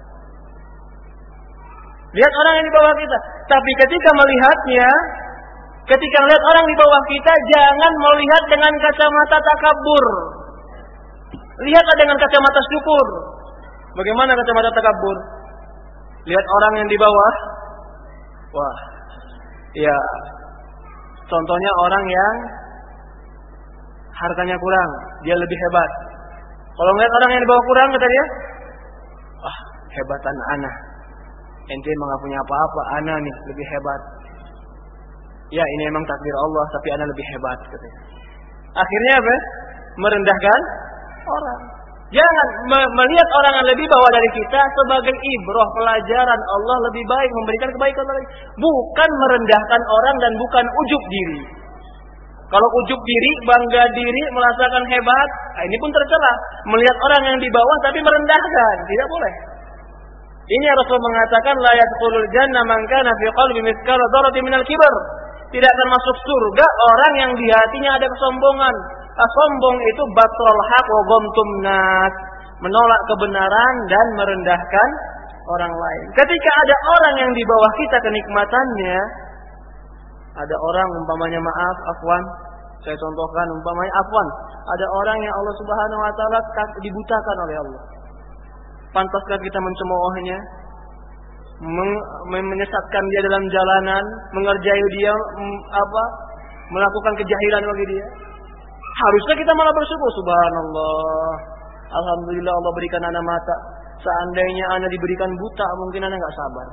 Lihat orang yang di bawah kita. Tapi ketika melihatnya, ketika melihat orang di bawah kita, jangan melihat dengan kacamata takabur. Lihatlah dengan kacamata syukur. Bagaimana kacamata takabur? Lihat orang yang di bawah. Wah, ya, contohnya orang yang hartanya kurang, dia lebih hebat. Kalau melihat orang yang di bawah kurang, kata dia, wah, hebatan ana. Ente emang gak punya apa-apa, ana nih lebih hebat. Ya, ini emang takdir Allah, tapi ana lebih hebat, katanya. Akhirnya apa? Merendahkan orang. Jangan melihat orang yang lebih bawah dari kita sebagai ibrah, pelajaran. Allah lebih baik, memberikan kebaikan lagi. Bukan merendahkan orang dan bukan ujub diri. Kalau ujub diri, bangga diri, merasakan hebat, ini pun tercela. Melihat orang yang di bawah tapi merendahkan, tidak boleh. Ini Rasul mengatakan la yadkhulul jannah man kana fi qalbi mithqala dzarratin minal kibr. Tidak akan masuk surga orang yang di hatinya ada kesombongan. Sombong itu batrul haq wa ghamtun nas, menolak kebenaran dan merendahkan orang lain. Ketika ada orang yang di bawah kita kenikmatannya, ada orang umpamanya maaf, afwan, saya contohkan umpamanya afwan, ada orang yang Allah Subhanahu wa taala dibutakan oleh Allah. Pantaskah kita mencemoohnya, menyesatkan dia dalam jalanan, mengerjai dia melakukan kejahilan bagi dia? Harusnya kita malah bersyukur, subhanallah, alhamdulillah Allah berikan ana mata. Seandainya ana diberikan buta, mungkin ana enggak sabar.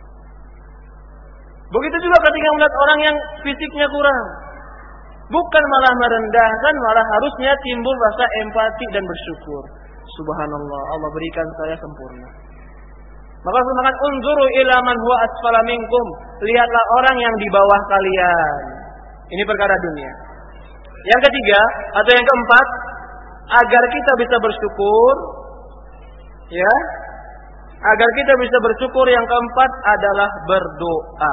Begitu juga ketika melihat orang yang fisiknya kurang, bukan malah merendahkan, malah harusnya timbul rasa empati dan bersyukur. Subhanallah, Allah berikan saya sempurna. Maka semakan unzuru ila man huwa asfala minkum, lihatlah orang yang di bawah kalian. Ini perkara dunia. Yang ketiga atau yang keempat, agar kita bisa bersyukur, ya, agar kita bisa bersyukur, yang keempat adalah berdoa.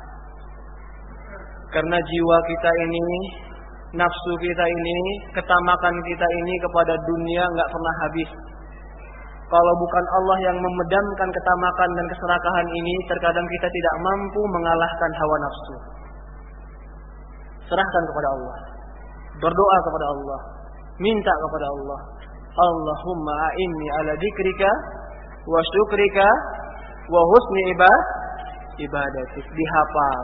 Karena jiwa kita ini, nafsu kita ini, ketamakan kita ini kepada dunia nggak pernah habis. Kalau bukan Allah yang memedamkan ketamakan dan keserakahan ini, terkadang kita tidak mampu mengalahkan hawa nafsu. Serahkan kepada Allah, berdoa kepada Allah, minta kepada Allah. Allahumma a'inni ala dzikrika wa syukrika wa husni ibadatik. Dihafal.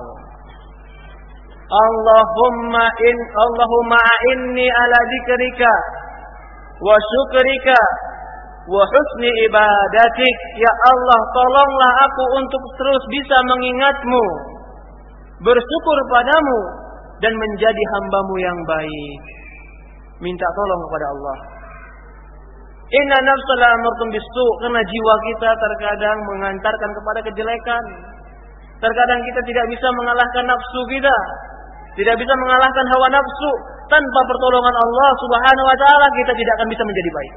Allahumma a'inni ala dzikrika wa syukrika wa husni ibadatik. Ya Allah, tolonglah aku untuk terus bisa mengingatmu, bersyukur padamu, dan menjadi hambamu yang baik. Minta tolong kepada Allah. Inna nafsala amrun bisu, karena jiwa kita terkadang mengantarkan kepada kejelekan. Terkadang kita tidak bisa mengalahkan nafsu kita, tidak bisa mengalahkan hawa nafsu. Tanpa pertolongan Allah Subhanahu wa taala kita tidak akan bisa menjadi baik.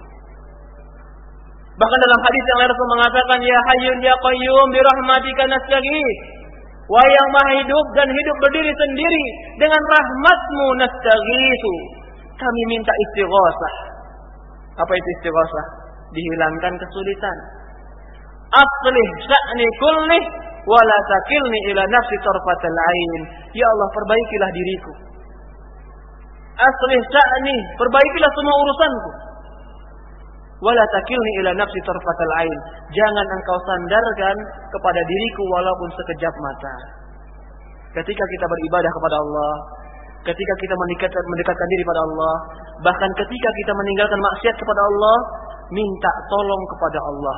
Bahkan dalam hadis yang lain Rasul mengatakan, ya hayyun ya qayyum bi rahmatika nastaghits. Wahai yang maha hidup dan hidup berdiri sendiri, dengan rahmatmu nastaghitsu, kami minta istighosah. Apa itu istighosah? Dihilangkan kesulitan. Aslih sya'ni kullih wa la takilni ila nafsi tarfatal ain. Ya Allah, perbaikilah diriku. Aslih sya'ni, perbaikilah semua urusanku. Wala takilni ila nafsi tarfatal ain. Jangan engkau sandarkan kepada diriku walaupun sekejap mata. Ketika kita beribadah kepada Allah, ketika kita mendekatkan diri pada Allah, bahkan ketika kita meninggalkan maksiat kepada Allah, minta tolong kepada Allah.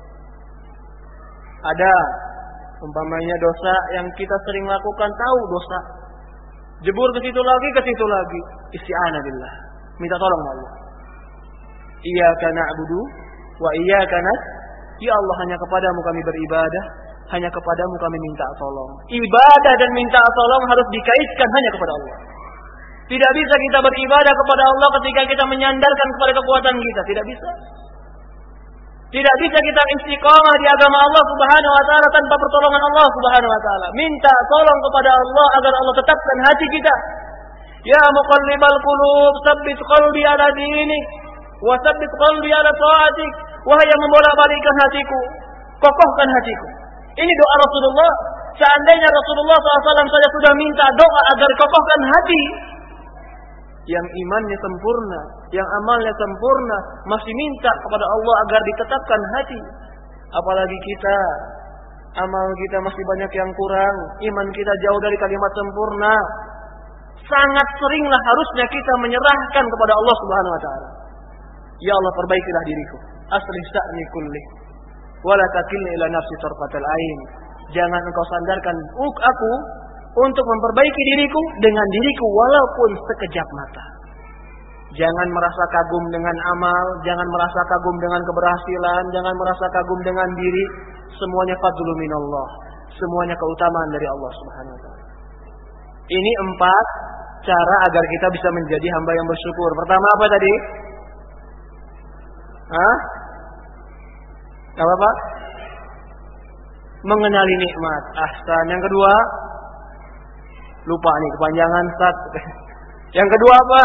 Ada umpamanya dosa yang kita sering lakukan, tahu dosa, jebur ke situ lagi, isti'anah billah, minta tolong Allah. Iyyaka na'budu wa iyyaka nasta'in. Ya Allah, hanya kepadamu kami beribadah, hanya kepadamu kami minta tolong. Ibadah dan minta tolong harus dikaitkan hanya kepada Allah. Tidak bisa kita beribadah kepada Allah ketika kita menyandarkan kepada kekuatan kita. Tidak bisa. Tidak bisa kita istiqamah di agama Allah Subhanahu wa taala tanpa pertolongan Allah Subhanahu wa taala. Minta tolong kepada Allah agar Allah tetapkan hati kita. Ya muqallibal qulub, tsabbit qalbi ala dinik. Wa tsabbit qalbi ala ta'atik. Wahai yang membolak-balikkan hatiku, kokohkan hatiku. Ini doa Rasulullah. Seandainya Rasulullah SAW saja sudah minta doa agar kokohkan hati, yang imannya sempurna, yang amalnya sempurna, masih minta kepada Allah agar ditetapkan hati. Apalagi kita, amal kita masih banyak yang kurang, iman kita jauh dari kalimat sempurna. Sangat seringlah harusnya kita menyerahkan kepada Allah Subhanahu wa taala. Ya Allah, perbaikilah diriku. Aslih sya'ni kulli. Wa la takilni ila nafsi tarfatal ain. Jangan engkau sandarkan aku untuk memperbaiki diriku dengan diriku walaupun sekejap mata. Jangan merasa kagum dengan amal, jangan merasa kagum dengan keberhasilan, jangan merasa kagum dengan diri. Semuanya fadlun minallah. Semuanya keutamaan dari Allah Subhanahu wa taala. Ini 4 cara agar kita bisa menjadi hamba yang bersyukur. Pertama apa tadi? Apa Pak? Mengenali nikmat. Ahsan. Yang kedua, lupa nih kepanjangan Ustaz. Yang kedua apa?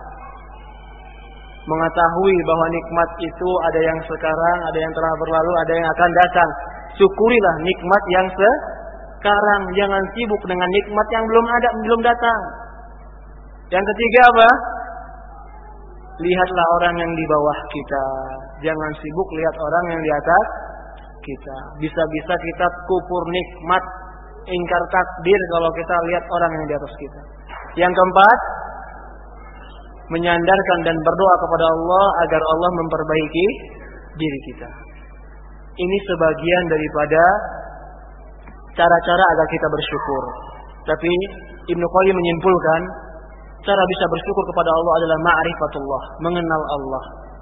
Mengetahui bahwa nikmat itu ada yang sekarang, ada yang telah berlalu, ada yang akan datang. Syukurilah nikmat yang sekarang. Jangan sibuk dengan nikmat yang belum ada, belum datang. Yang ketiga apa? Lihatlah orang yang di bawah kita. Jangan sibuk lihat orang yang di atas kita. Bisa-bisa kita kufur nikmat, ingkar takdir kalau kita lihat orang yang di atas kita. Yang keempat, menyandarkan dan berdoa kepada Allah agar Allah memperbaiki diri kita. Ini sebagian daripada cara-cara agar kita bersyukur. Tapi Ibnu Qayyim menyimpulkan, cara bisa bersyukur kepada Allah adalah ma'rifatullah, mengenal Allah.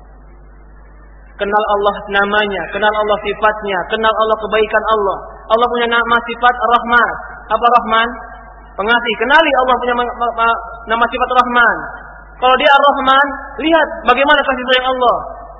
Kenal Allah namanya, kenal Allah sifatnya, kenal Allah kebaikan Allah. Allah punya nama sifat Ar-Rahman. Apa Rahman? Pengasih. Kenali Allah punya nama sifat Rahman. Kalau dia Ar-Rahman, lihat bagaimana kasih sayang Allah.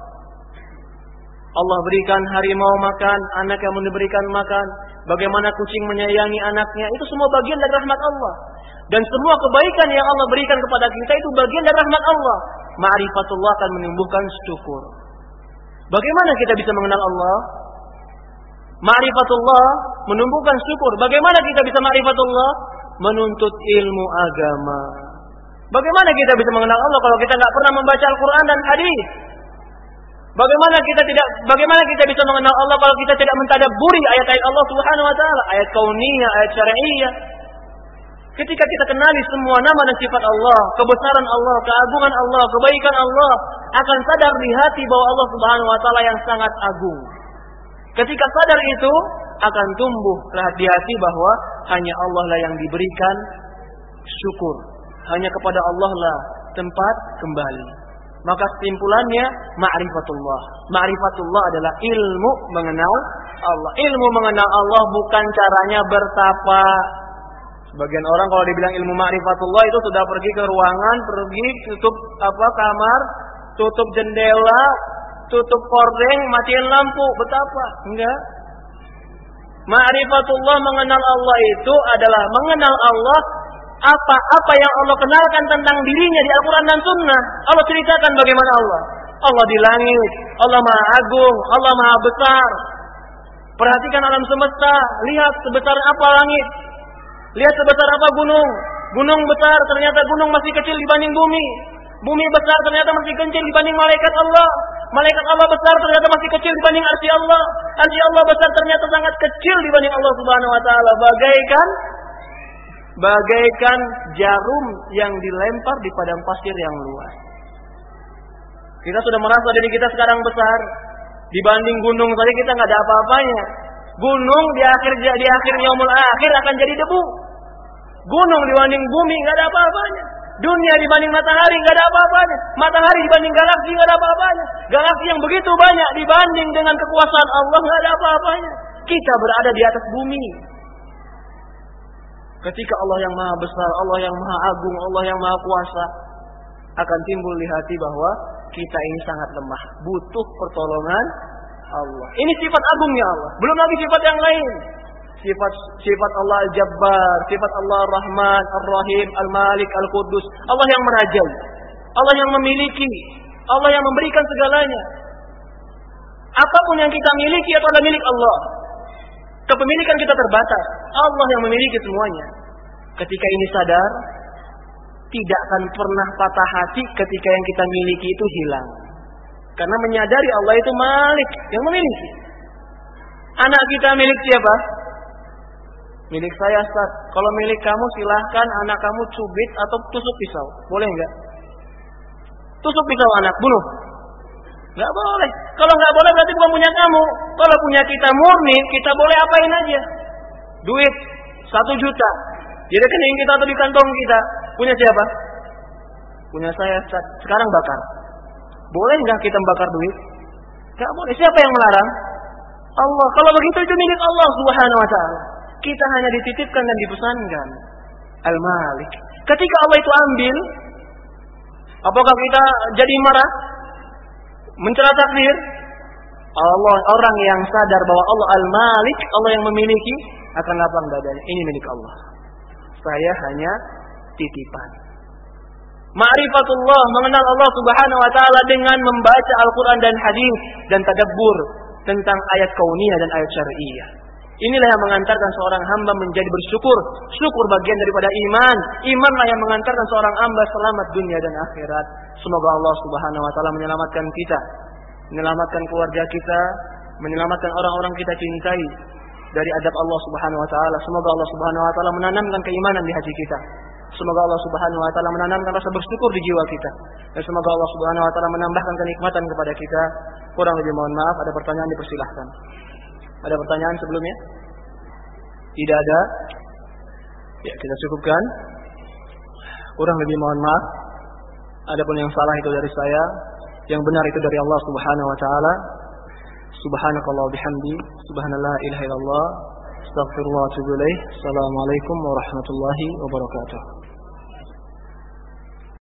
Allah berikan harimau makan, anak yang diberikan makan. Bagaimana kucing menyayangi anaknya, itu semua bagian dari rahmat Allah. Dan semua kebaikan yang Allah berikan kepada kita itu bagian dari rahmat Allah. Ma'rifatullah akan menumbuhkan syukur. Bagaimana kita bisa mengenal Allah? Ma'rifatullah menumbuhkan syukur. Bagaimana kita bisa ma'rifatullah? Menuntut ilmu agama. Bagaimana kita bisa mengenal Allah kalau kita nggak pernah membaca Al-Quran dan hadis? Bagaimana kita bisa mengenal Allah kalau kita tidak mentadabburi ayat-ayat Allah Subhanahu wa taala, ayat kauniyah, ayat syar'iyyah. Ketika kita kenali semua nama dan sifat Allah, kebesaran Allah, keagungan Allah, kebaikan Allah, akan sadar di hati bahwa Allah Subhanahu wa taala yang sangat agung. Ketika sadar itu, akan tumbuh di hati bahwa hanya Allah lah yang diberikan syukur. Hanya kepada Allah lah tempat kembali. Maka kesimpulannya ma'rifatullah. Ma'rifatullah adalah ilmu mengenal Allah. Ilmu mengenal Allah bukan caranya bertapa. Sebagian orang kalau dibilang ilmu ma'rifatullah itu sudah pergi ke ruangan, pergi tutup kamar, tutup jendela, tutup kordeng, matiin lampu, betapa? Enggak. Ma'rifatullah mengenal Allah itu adalah mengenal Allah apa yang Allah kenalkan tentang dirinya di Al-Quran dan Sunnah. Allah ceritakan bagaimana Allah. Allah di langit, Allah Maha Agung, Allah Maha Besar. Perhatikan alam semesta, lihat sebesar apa langit. Lihat sebesar apa gunung. Gunung besar, ternyata gunung masih kecil dibanding bumi. Bumi besar, ternyata masih kecil dibanding malaikat Allah. Malaikat Allah besar, ternyata masih kecil dibanding arsy Allah. Arsy Allah besar, ternyata sangat kecil dibanding Allah Subhanahu wa taala. Bagaikan jarum yang dilempar di padang pasir yang luas. Kita sudah merasa diri kita sekarang besar. Dibanding gunung saja kita nggak ada apa-apanya. Gunung di akhir yaumul akhir akan jadi debu. Gunung dibanding bumi nggak ada apa-apanya. Dunia dibanding matahari nggak ada apa-apanya. Matahari dibanding galaksi nggak ada apa-apanya. Galaksi yang begitu banyak dibanding dengan kekuasaan Allah nggak ada apa-apanya. Kita berada di atas bumi. Ketika Allah yang Maha Besar, Allah yang Maha Agung, Allah yang Maha Kuasa, akan timbul di hati bahwa kita ini sangat lemah, butuh pertolongan Allah. Ini sifat agungnya Allah. Belum lagi sifat yang lain. Sifat Allah Al-Jabbar, sifat Allah Ar-Rahman, Ar-Rahim, Al-Malik, Al-Quddus. Allah yang merajai, Allah yang memiliki, Allah yang memberikan segalanya. Apapun yang kita miliki itu adalah milik Allah. Kepemilikan kita terbatas. Allah yang memiliki semuanya. Ketika ini sadar, tidak akan pernah patah hati ketika yang kita miliki itu hilang. Karena menyadari Allah itu Malik, yang memiliki. Anak kita milik siapa? Milik saya, Ustaz. Kalau milik kamu silahkan anak kamu cubit atau tusuk pisau. Boleh enggak? Tusuk pisau anak, bunuh. Enggak boleh. Kalau enggak boleh berarti bukan punya kamu. Kalau punya kita murni, kita boleh apain aja. Duit 1 juta. Di rekening kita atau di kantong kita. Punya siapa? Punya saya, Ustaz. Sekarang bakar. Boleh enggak kita bakar duit? Enggak boleh. Siapa yang melarang? Allah. Kalau begitu itu milik Allah Subhanahu wa taala. Kita hanya dititipkan dan dipesankan. Al-Malik. Ketika Allah itu ambil, apakah kita jadi marah? Mencela takdir? Allah, orang yang sadar bahwa Allah Al-Malik, Allah yang memiliki, akan lapang dadanya. Ini milik Allah. Saya hanya titipan. Ma'rifatullah, mengenal Allah Subhanahu wa taala dengan membaca Al-Qur'an dan hadis dan tadabbur tentang ayat kauniyah dan ayat syar'iyyah. Inilah yang mengantarkan seorang hamba menjadi bersyukur. Syukur bagian daripada iman. Imanlah yang mengantarkan seorang hamba selamat dunia dan akhirat. Semoga Allah Subhanahu wa taala menyelamatkan kita, menyelamatkan keluarga kita, menyelamatkan orang-orang kita cintai dari adab Allah Subhanahu wa taala. Semoga Allah Subhanahu wa taala menanamkan keimanan di hati kita. Semoga Allah Subhanahu wa taala menanamkan rasa bersyukur di jiwa kita. Dan semoga Allah Subhanahu wa taala menambahkan kenikmatan kepada kita. Kurang lebih mohon maaf, ada pertanyaan dipersilahkan. Ada pertanyaan sebelumnya? Tidak ada? Ya, kita cukupkan. Kurang lebih mohon maaf. Adapun yang salah itu dari saya, yang benar itu dari Allah Subhanahu wa taala. Subhanakallah bihamdi, subhanallah ilaha illallah, astaghfirullah wa atubu ilaih. Assalamualaikum warahmatullahi wabarakatuh.